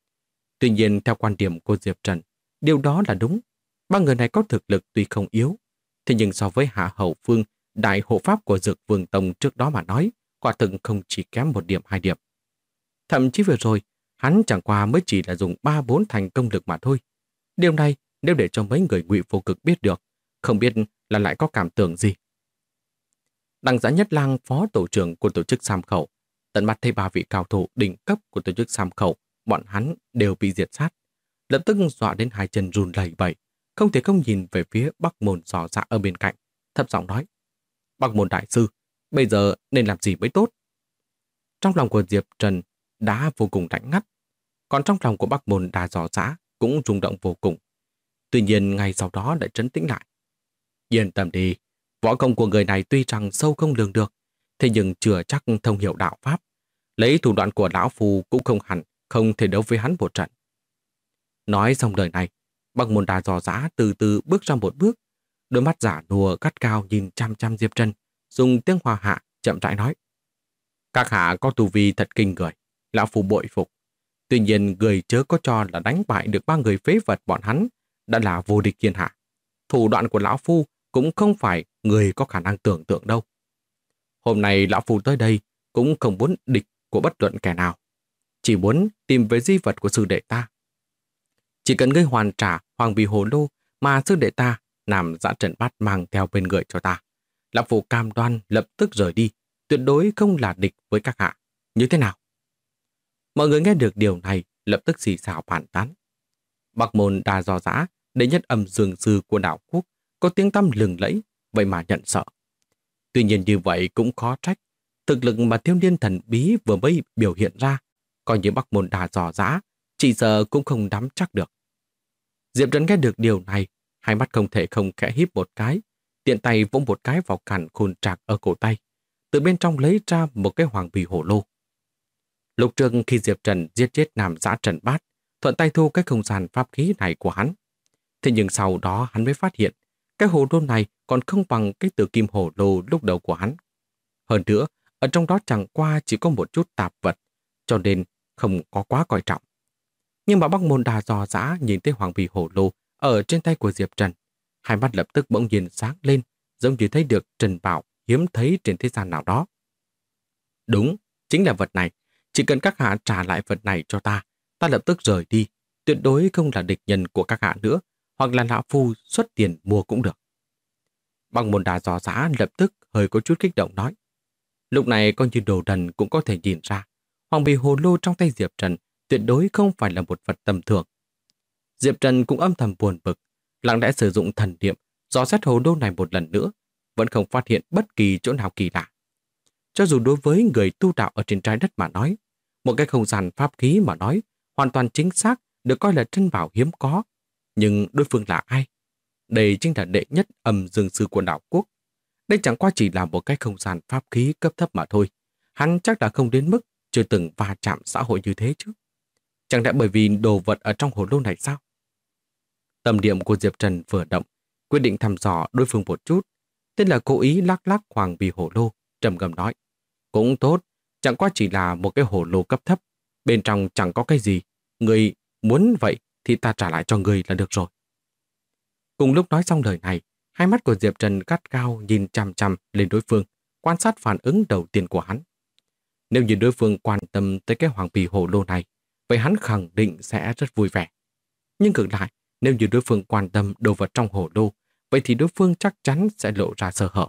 Tuy nhiên, theo quan điểm của Diệp Trần, điều đó là đúng. Ba người này có thực lực tuy không yếu, thế nhưng so với Hạ Hầu Phương, đại hộ pháp của Dược Vương Tông trước đó mà nói, quả thực không chỉ kém một điểm hai điểm. Thậm chí vừa rồi, hắn chẳng qua mới chỉ là dùng 3-4 thành công lực mà thôi. Điều này nếu để cho mấy người Ngụy Vô Cực biết được, không biết là lại có cảm tưởng gì. Đặng Giá Nhất Lang, phó tổ trưởng của tổ chức Sam Khẩu, tận mắt thấy ba vị cao thủ đỉnh cấp của tổ chức Sam Khẩu, bọn hắn đều bị diệt sát. Lập tức dọa đến hai chân run lẩy bẩy, không thể không nhìn về phía Bắc Môn Sò Dạ ở bên cạnh, thấp giọng nói: Bắc Môn đại sư, bây giờ nên làm gì mới tốt? Trong lòng của Diệp Trần đã vô cùng lạnh ngắt, còn trong lòng của Bắc Môn Đà Sò Dạ cũng rung động vô cùng. Tuy nhiên ngay sau đó lại trấn tĩnh lại. Yên tâm đi, võ công của người này tuy rằng sâu không lường được, thế nhưng chưa chắc thông hiểu đạo pháp. Lấy thủ đoạn của lão phù cũng không hẳn không thể đấu với hắn một trận. Nói xong lời này, Bắc Môn Đà Dò Dã từ từ bước ra một bước, đôi mắt giả nùa gắt cao nhìn chăm chăm Diệp Trần, dùng tiếng Hoa Hạ chậm rãi nói: Các hạ có tu vi thật kinh người, lão phù bội phục. Tuy nhiên người chớ có cho là đánh bại được ba người phế vật bọn hắn đã là vô địch thiên hạ. Thủ đoạn của lão phu cũng không phải người có khả năng tưởng tượng đâu. Hôm nay lão phu tới đây cũng không muốn địch của bất luận kẻ nào, chỉ muốn tìm về di vật của sư đệ ta. Chỉ cần ngươi hoàn trả Hoàng Bì Hồ Lô mà sư đệ ta làm Dã Trần Bát mang theo bên người cho ta, lão phu cam đoan lập tức rời đi, tuyệt đối không là địch với các hạ. Như thế nào? Mọi người nghe được điều này lập tức xì xào bàn tán. Bắc Môn Đà Dò Dã, đệ nhất âm dương sư của đảo quốc, có tiếng tăm lừng lẫy, vậy mà nhận sợ. Tuy nhiên như vậy cũng khó trách, thực lực mà thiếu niên thần bí vừa mới biểu hiện ra, coi như Bắc Môn Đà Dò Dã, chỉ sợ cũng không nắm chắc được. Diệp Trần nghe được điều này, hai mắt không thể không khẽ híp một cái, tiện tay vỗ một cái vào cản khôn trạc ở cổ tay, từ bên trong lấy ra một cái hoàng bì hổ lô. Lúc trước khi Diệp Trần giết chết Nam Dã Trần Bát, thuận tay thu cái không gian pháp khí này của hắn. Thế nhưng sau đó hắn mới phát hiện, cái hồ lô này còn không bằng cái tử kim hồ lô lúc đầu của hắn. Hơn nữa, ở trong đó chẳng qua chỉ có một chút tạp vật, cho nên không có quá coi trọng. Nhưng mà Bắc Môn Đà Dò Dã nhìn thấy hoàng bì hổ lô ở trên tay của Diệp Trần, hai mắt lập tức bỗng nhiên sáng lên, giống như thấy được trần bảo hiếm thấy trên thế gian nào đó. Đúng, chính là vật này. Chỉ cần các hạ trả lại vật này cho ta, ta lập tức rời đi, tuyệt đối không là địch nhân của các hạ nữa, hoặc là lão phu xuất tiền mua cũng được. Băng Môn Đà dò dã lập tức hơi có chút kích động nói. Lúc này coi như đồ đần cũng có thể nhìn ra, hoàng bì hồ lô trong tay Diệp Trần tuyệt đối không phải là một vật tầm thường. Diệp Trần cũng âm thầm buồn bực, lặng lẽ sử dụng thần niệm dò xét hồ lô này một lần nữa, vẫn không phát hiện bất kỳ chỗ nào kỳ lạ. Cho dù đối với người tu đạo ở trên trái đất mà nói, một cái không gian pháp khí mà nói, hoàn toàn chính xác được coi là trân bảo hiếm có. Nhưng đối phương là ai? Đây chính là đệ nhất âm dương sư của đạo quốc. Đây chẳng qua chỉ là một cái không gian pháp khí cấp thấp mà thôi. Hắn chắc là không đến mức chưa từng va chạm xã hội như thế chứ. Chẳng lẽ bởi vì đồ vật ở trong hồ lô này sao? Tâm niệm của Diệp Trần vừa động, quyết định thăm dò đối phương một chút. Tên là cố ý lắc lắc hoàng bì hồ lô, trầm ngâm nói. Cũng tốt, chẳng qua chỉ là một cái hồ lô cấp thấp. Bên trong chẳng có cái gì. Người muốn vậy thì ta trả lại cho người là được rồi. Cùng lúc nói xong lời này, hai mắt của Diệp Trần gắt gao nhìn chằm chằm lên đối phương, quan sát phản ứng đầu tiên của hắn. Nếu như đối phương quan tâm tới cái hoàng bì hồ lô này, vậy hắn khẳng định sẽ rất vui vẻ. Nhưng ngược lại, nếu như đối phương quan tâm đồ vật trong hồ lô, vậy thì đối phương chắc chắn sẽ lộ ra sơ hở.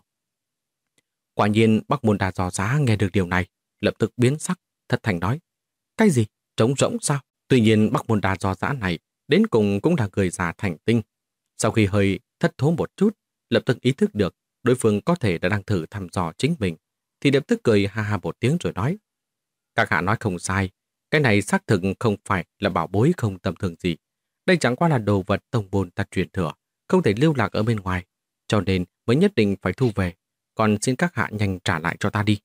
Quả nhiên Bắc Môn Đà dò giá nghe được điều này, lập tức biến sắc, thất thành nói. Cái gì? Trống rỗng sao? Tuy nhiên Bắc Môn Đà dò giá này đến cùng cũng là người già thành tinh. Sau khi hơi thất thố một chút, lập tức ý thức được đối phương có thể đã đang thử thăm dò chính mình, thì lập tức cười ha ha một tiếng rồi nói. Các hạ nói không sai, cái này xác thực không phải là bảo bối không tầm thường gì. Đây chẳng qua là đồ vật tông môn ta truyền thừa, không thể lưu lạc ở bên ngoài, cho nên mới nhất định phải thu về, còn xin các hạ nhanh trả lại cho ta đi.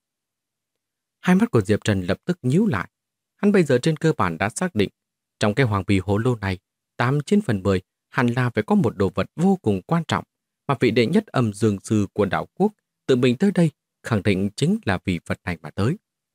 Hai mắt của Diệp Trần lập tức nhíu lại. Hắn bây giờ trên cơ bản đã xác định, trong cái hoàng bì hố lô này, 8/9/10 hẳn là phải có một đồ vật vô cùng quan trọng, mà vị đệ nhất âm dương sư của đạo quốc tự mình tới đây khẳng định chính là vì vật này mà tới.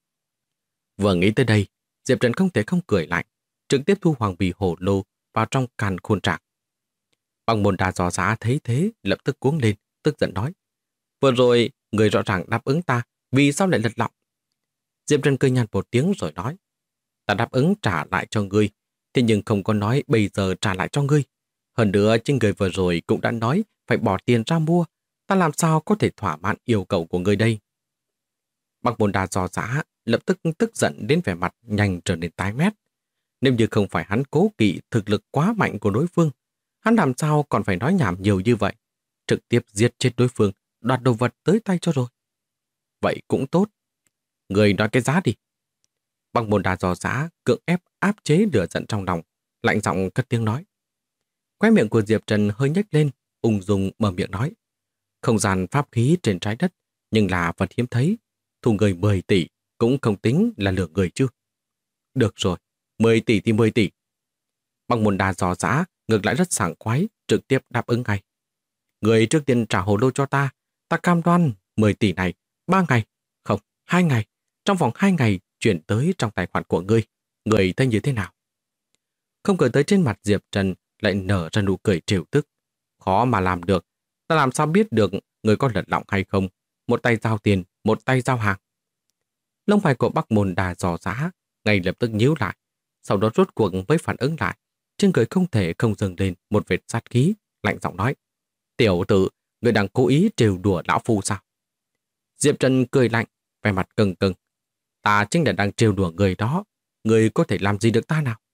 Vừa nghĩ tới đây, Diệp Trần không thể không cười lạnh, trực tiếp thu hoàng bì hổ lô vào trong càn khôn trạng. Băng Môn Đà dò giá thấy thế, lập tức cuống lên, tức giận nói. Vừa rồi, người rõ ràng đáp ứng ta, vì sao lại lật lọng? Diệp Trần cười nhạt một tiếng rồi nói. Ta đáp ứng trả lại cho ngươi, thế nhưng không có nói bây giờ trả lại cho ngươi. Hơn nữa, chính người vừa rồi cũng đã nói phải bỏ tiền ra mua, ta làm sao có thể thỏa mãn yêu cầu của ngươi đây? Băng Môn Đà dò giá lập tức tức giận đến vẻ mặt nhanh trở nên tái mét. Nếu như không phải hắn cố kỵ thực lực quá mạnh của đối phương, hắn làm sao còn phải nói nhảm nhiều như vậy, trực tiếp giết chết đối phương, đoạt đồ vật tới tay cho rồi. Vậy cũng tốt. Người nói cái giá đi. Băng Môn Đà dò giá cưỡng ép áp chế lửa giận trong lòng, lạnh giọng cất tiếng nói. Khóe miệng của Diệp Trần hơi nhếch lên, ung dung mở miệng nói. Không gian pháp khí trên trái đất, nhưng là vật hiếm thấy, thu người 10 tỷ cũng không tính là lừa người chứ. Được rồi, 10 tỷ thì 10 tỷ. Băng Môn Đà dò dã ngược lại rất sảng khoái, trực tiếp đáp ứng ngay. Người trước tiên trả hồ lô cho ta, ta cam đoan 10 tỷ này 3 ngày, không, 2 ngày, trong vòng 2 ngày chuyển tới trong tài khoản của ngươi. Người thấy như thế nào? Không ngờ tới trên mặt Diệp Trần lại nở ra nụ cười trêu tức. Khó mà làm được, ta làm sao biết được người có lật lọng hay không? Một tay giao tiền, một tay giao hàng. Lông mày của Bắc Môn Đà dò dã ngay lập tức nhíu lại, sau đó rốt cuộc mới phản ứng lại, trên người không thể không dâng lên một vệt sát khí, lạnh giọng nói: Tiểu tử, người đang cố ý trêu đùa lão phu sao? Diệp Trần cười lạnh, vẻ mặt cứng cứng. Ta chính là đang trêu đùa người đó, người có thể làm gì được ta nào?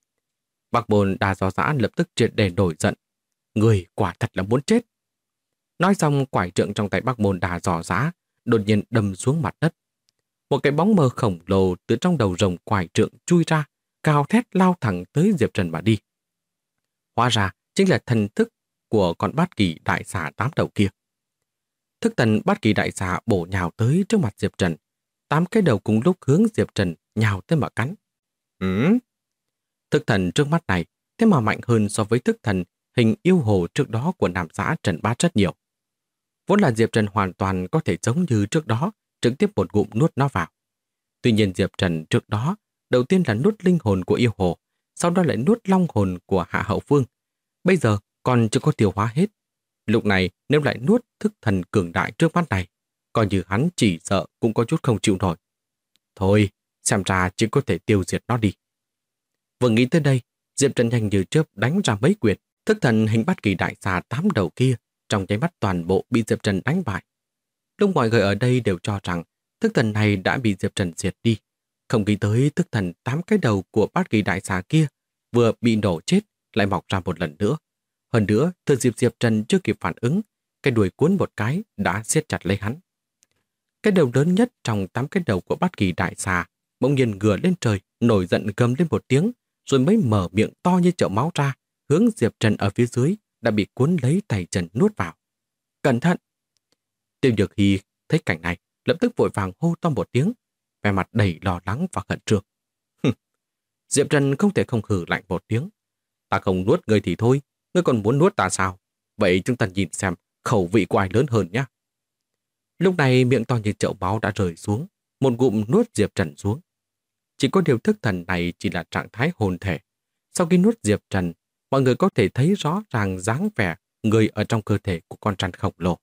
Bắc Môn Đà dò dã lập tức triệt để nổi giận. Người quả thật là muốn chết. Nói xong, quải trượng trong tay Bắc Môn Đà dò dã đột nhiên đâm xuống mặt đất. Một cái bóng mờ khổng lồ từ trong đầu rồng quải trượng chui ra, cao thét lao thẳng tới Diệp Trần mà đi. Hóa ra chính là thần thức của con bát kỳ đại xà 8 đầu kia. Thức thần bát kỳ đại xà bổ nhào tới trước mặt Diệp Trần. 8 cái đầu cùng lúc hướng Diệp Trần nhào tới mà cắn. Thức thần trước mắt này thế mà mạnh hơn so với thức thần hình yêu hồ trước đó của Nam xã Trần Bát rất nhiều. Vốn là Diệp Trần hoàn toàn có thể giống như trước đó, trực tiếp một ngụm nuốt nó vào. Tuy nhiên Diệp Trần trước đó đầu tiên là nuốt linh hồn của yêu hồ, sau đó lại nuốt long hồn của Hạ Hậu Phương. Bây giờ còn chưa có tiêu hóa hết. Lúc này nếu lại nuốt thức thần cường đại trước mắt này, coi như hắn chỉ sợ cũng có chút không chịu nổi. Thôi, xem ra chỉ có thể tiêu diệt nó đi. Vừa nghĩ tới đây, Diệp Trần nhanh như chớp đánh ra mấy quyền, Thức thần hình bát kỳ đại xà 8 đầu kia trong nháy mắt toàn bộ bị Diệp Trần đánh bại. Lúc mọi người ở đây đều cho rằng thức thần này đã bị Diệp Trần diệt đi. Không nghĩ tới thức thần 8 cái đầu của bát kỳ đại xà kia vừa bị nổ chết lại mọc ra một lần nữa. Hơn nữa, thừa dịp Diệp Trần chưa kịp phản ứng, cái đuôi cuốn một cái đã siết chặt lấy hắn. Cái đầu lớn nhất trong 8 cái đầu của bát kỳ đại xà bỗng nhiên ngửa lên trời, nổi giận gầm lên một tiếng, rồi mới mở miệng to như chậu máu ra, hướng Diệp Trần ở phía dưới đã bị cuốn lấy tay chân nuốt vào. Cẩn thận! Tiêu Nhược Hy thấy cảnh này, lập tức vội vàng hô to một tiếng, vẻ mặt đầy lo lắng và khẩn trương. Diệp Trần không thể không hừ lạnh một tiếng. Ta không nuốt ngươi thì thôi, ngươi còn muốn nuốt ta sao? Vậy chúng ta nhìn xem khẩu vị của ai lớn hơn nhé. Lúc này miệng to như chậu máu đã rơi xuống, một ngụm nuốt Diệp Trần xuống. Chỉ có điều thức thần này chỉ là trạng thái hồn thể. Sau khi nuốt Diệp Trần, mọi người có thể thấy rõ ràng dáng vẻ người ở trong cơ thể của con trăn khổng lồ.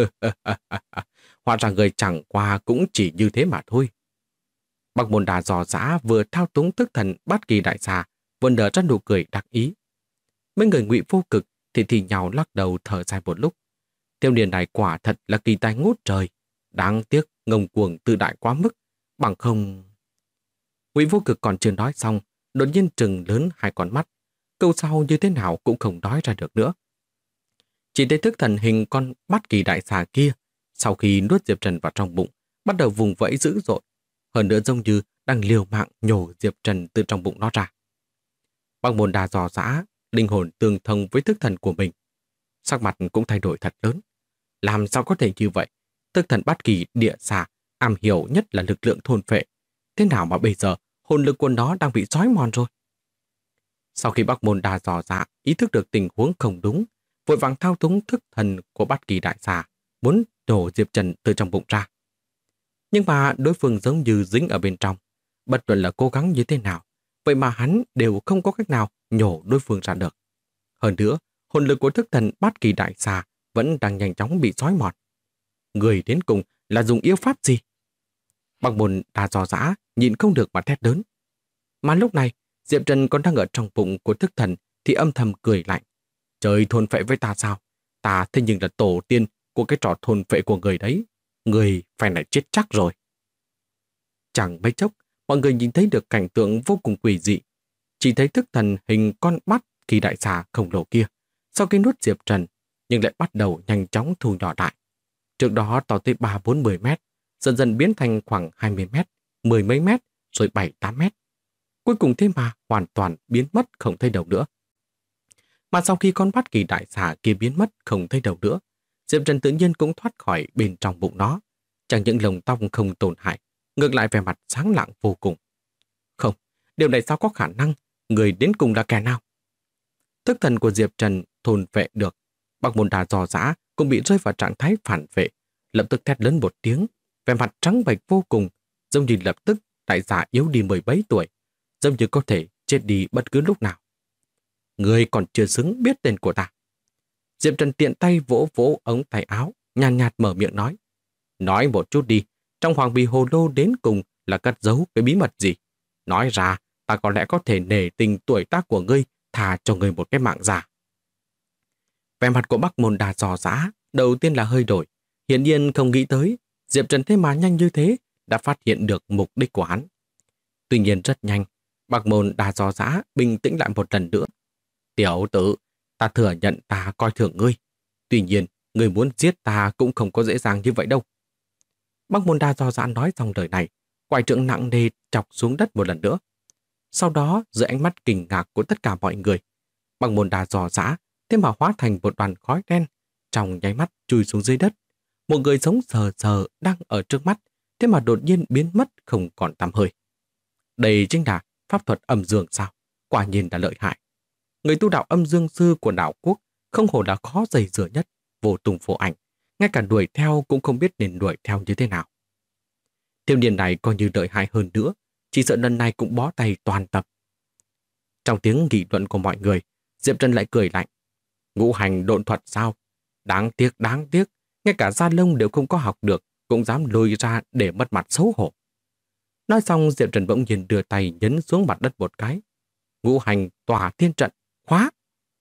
Hóa ra người chẳng qua cũng chỉ như thế mà thôi. Bác Môn Đà dò dã vừa thao túng thức thần bát kỳ đại xà, vừa nở ra nụ cười đắc ý. Mấy người Ngụy Vô Cực thì nhào lắc đầu thở dài một lúc. Thiếu niên này quả thật là kỳ tài ngút trời, đáng tiếc ngông cuồng tự đại quá mức, bằng không. Ngụy Vô Cực còn chưa nói xong, đột nhiên trừng lớn hai con mắt, câu sau như thế nào cũng không nói ra được nữa. Chỉ thấy thức thần hình con bát kỳ đại xà kia, sau khi nuốt Diệp Trần vào trong bụng, bắt đầu vùng vẫy dữ dội, hơn nữa giống như đang liều mạng nhổ Diệp Trần từ trong bụng nó ra. Bác Môn Đà dò dã, linh hồn tương thông với thức thần của mình, sắc mặt cũng thay đổi thật lớn. Làm sao có thể như vậy? Thức thần bát kỳ địa xà am hiểu nhất là lực lượng thôn phệ. Thế nào mà bây giờ hồn lực của nó đang bị xói mòn rồi? Sau khi Bác Môn Đà dò dã ý thức được tình huống không đúng, vội vàng thao túng thức thần của bát kỳ đại xà, muốn nhổ Diệp Trần từ trong bụng ra. Nhưng mà đối phương giống như dính ở bên trong, bất luận là cố gắng như thế nào, vậy mà hắn đều không có cách nào nhổ đối phương ra được. Hơn nữa, hồn lực của thức thần bát kỳ đại xà vẫn đang nhanh chóng bị xói mòn. Người đến cùng là dùng yêu pháp gì? Bác Môn Đà dò dã nhịn không được mà thét lớn. Mà lúc này, Diệp Trần còn đang ở trong bụng của thức thần thì âm thầm cười lạnh. Trời thôn phệ với ta sao? Ta thế nhưng là tổ tiên của cái trò thôn phệ của người đấy. Người phải lại chết chắc rồi. Chẳng mấy chốc, mọi người nhìn thấy được cảnh tượng vô cùng quỷ dị. Chỉ thấy thức thần hình con bát kỳ đại xà khổng lồ kia, sau khi nuốt Diệp Trần, nhưng lại bắt đầu nhanh chóng thu nhỏ lại. Trước đó to tới 3-4-10 mét, dần dần biến thành khoảng 20 mét, 10 mấy mét, rồi 7-8 mét. Cuối cùng thế mà hoàn toàn biến mất không thấy đâu nữa. Mà sau khi con bát kỳ đại xà kia biến mất không thấy đâu nữa, Diệp Trần tự nhiên cũng thoát khỏi bên trong bụng nó. Chẳng những lồng tóc không tổn hại, ngược lại vẻ mặt sáng lạng vô cùng. Không, điều này sao có khả năng? Người đến cùng là kẻ nào? Thức thần của Diệp Trần thôn vệ được. Bác Môn Đà dò dã cũng bị rơi vào trạng thái phản vệ, lập tức thét lớn một tiếng, vẻ mặt trắng bệch vô cùng, giống như lập tức đại giả yếu đi 17 tuổi, giống như có thể chết đi bất cứ lúc nào. Người còn chưa xứng biết tên của ta. Diệp Trần tiện tay vỗ vỗ ống tay áo, nhàn nhạt mở miệng nói. Nói một chút đi, trong Hoàng Bì Hồ Lô đến cùng là cất giấu cái bí mật gì? Nói ra, ta có lẽ có thể nể tình tuổi tác của ngươi, thà cho ngươi một cái mạng già. Vẻ mặt của Bắc Môn Đà dò dã, đầu tiên là hơi đổi, hiển nhiên không nghĩ tới, Diệp Trần thế mà nhanh như thế, đã phát hiện được mục đích của hắn. Tuy nhiên rất nhanh, Bắc Môn Đà dò dã bình tĩnh lại một lần nữa. Tiểu tử, ta thừa nhận ta coi thường ngươi. Tuy nhiên, ngươi muốn giết ta cũng không có dễ dàng như vậy đâu. Bắc Môn Đà dò dã nói xong lời này, quải trượng nặng nề chọc xuống đất một lần nữa. Sau đó, dưới ánh mắt kinh ngạc của tất cả mọi người, Bắc Môn Đà dò dã thế mà hóa thành một đoàn khói đen, trong nháy mắt chui xuống dưới đất. Một người sống sờ sờ đang ở trước mắt, thế mà đột nhiên biến mất không còn tăm hơi. Đây chính là pháp thuật âm dương sao? Quả nhiên là lợi hại. Người tu đạo âm dương sư của đạo quốc không hổ là khó dày dừa nhất, vô tung vô ảnh, ngay cả đuổi theo cũng không biết nên đuổi theo như thế nào. Thiếu niên này coi như lợi hại hơn nữa, chỉ sợ lần này cũng bó tay toàn tập. Trong tiếng nghị luận của mọi người, Diệp Trần lại cười lạnh. Ngũ hành độn thuật sao? Đáng tiếc, ngay cả Gia Long đều không có học được, cũng dám lùi ra để mất mặt xấu hổ. Nói xong, Diệp Trần bỗng nhiên đưa tay nhấn xuống mặt đất một cái. Ngũ hành tỏa thiên trận, khóa.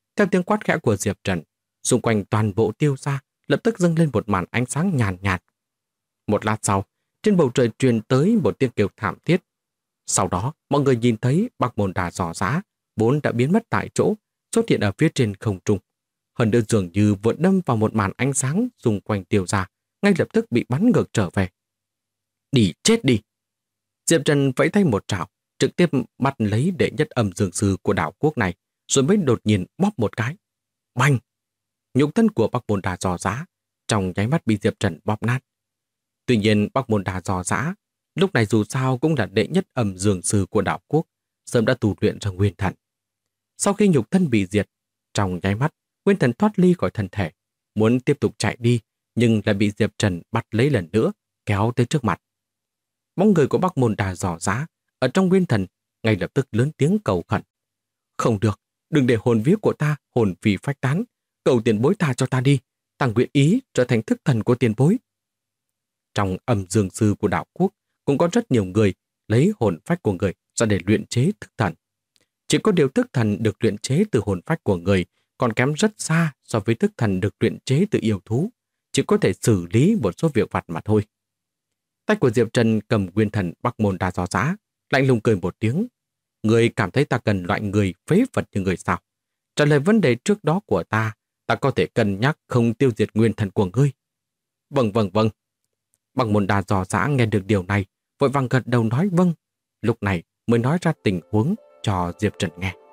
Theo tiếng quát khẽ của Diệp Trần, xung quanh toàn bộ Tiêu gia lập tức dâng lên một màn ánh sáng nhàn nhạt. Một lát sau, trên bầu trời truyền tới một tiếng kêu thảm thiết. Sau đó, mọi người nhìn thấy Bắc Môn Đà Giò Giã vốn đã biến mất tại chỗ, xuất hiện ở phía trên không trung. Hơn nữa dường như vừa đâm vào một màn ánh sáng xung quanh Tiêu gia, ngay lập tức bị bắn ngược trở về. Đi chết đi! Diệp Trần vẫy tay một trảo, trực tiếp bắt lấy đệ nhất âm dương sư của đảo quốc này, rồi mới đột nhiên bóp một cái. Bành! Nhục thân của Bắc Môn Đà Giò Giã trong nháy mắt bị Diệp Trần bóp nát. Tuy nhiên Bắc Môn Đà Giò Giã lúc này dù sao cũng là đệ nhất âm dương sư của đảo quốc, sớm đã tu luyện ra nguyên thần. Sau khi nhục thân bị diệt, trong nháy mắt nguyên thần thoát ly khỏi thân thể, muốn tiếp tục chạy đi nhưng lại bị Diệp Trần bắt lấy lần nữa, kéo tới trước mặt. Bóng người của Bắc Môn Đà Giò Giã ở trong nguyên thần ngay lập tức lớn tiếng cầu khẩn. Không được, đừng để hồn vía của ta hồn phi phách tán, cầu tiền bối tha cho ta đi, ta nguyện ý trở thành thức thần của tiền bối. Trong âm dương sư của đảo quốc cũng có rất nhiều người lấy hồn phách của người ra để luyện chế thức thần. Chỉ có điều thức thần được luyện chế từ hồn phách của người còn kém rất xa so với thức thần được luyện chế từ yêu thú, chỉ có thể xử lý một số việc vặt mà thôi. Tay của Diệp Trần cầm nguyên thần Bắc Môn Đà Giò Giã, lạnh lùng cười một tiếng. Người cảm thấy ta cần loại người phế vật như người sao? Trả lời vấn đề trước đó của ta có thể cân nhắc không tiêu diệt nguyên thần của ngươi. Vâng vâng vâng. Bắc Môn Đà Giò Giã nghe được điều này, vội vàng gật đầu nói vâng. Lúc này mới nói ra tình huống cho Diệp Trần nghe.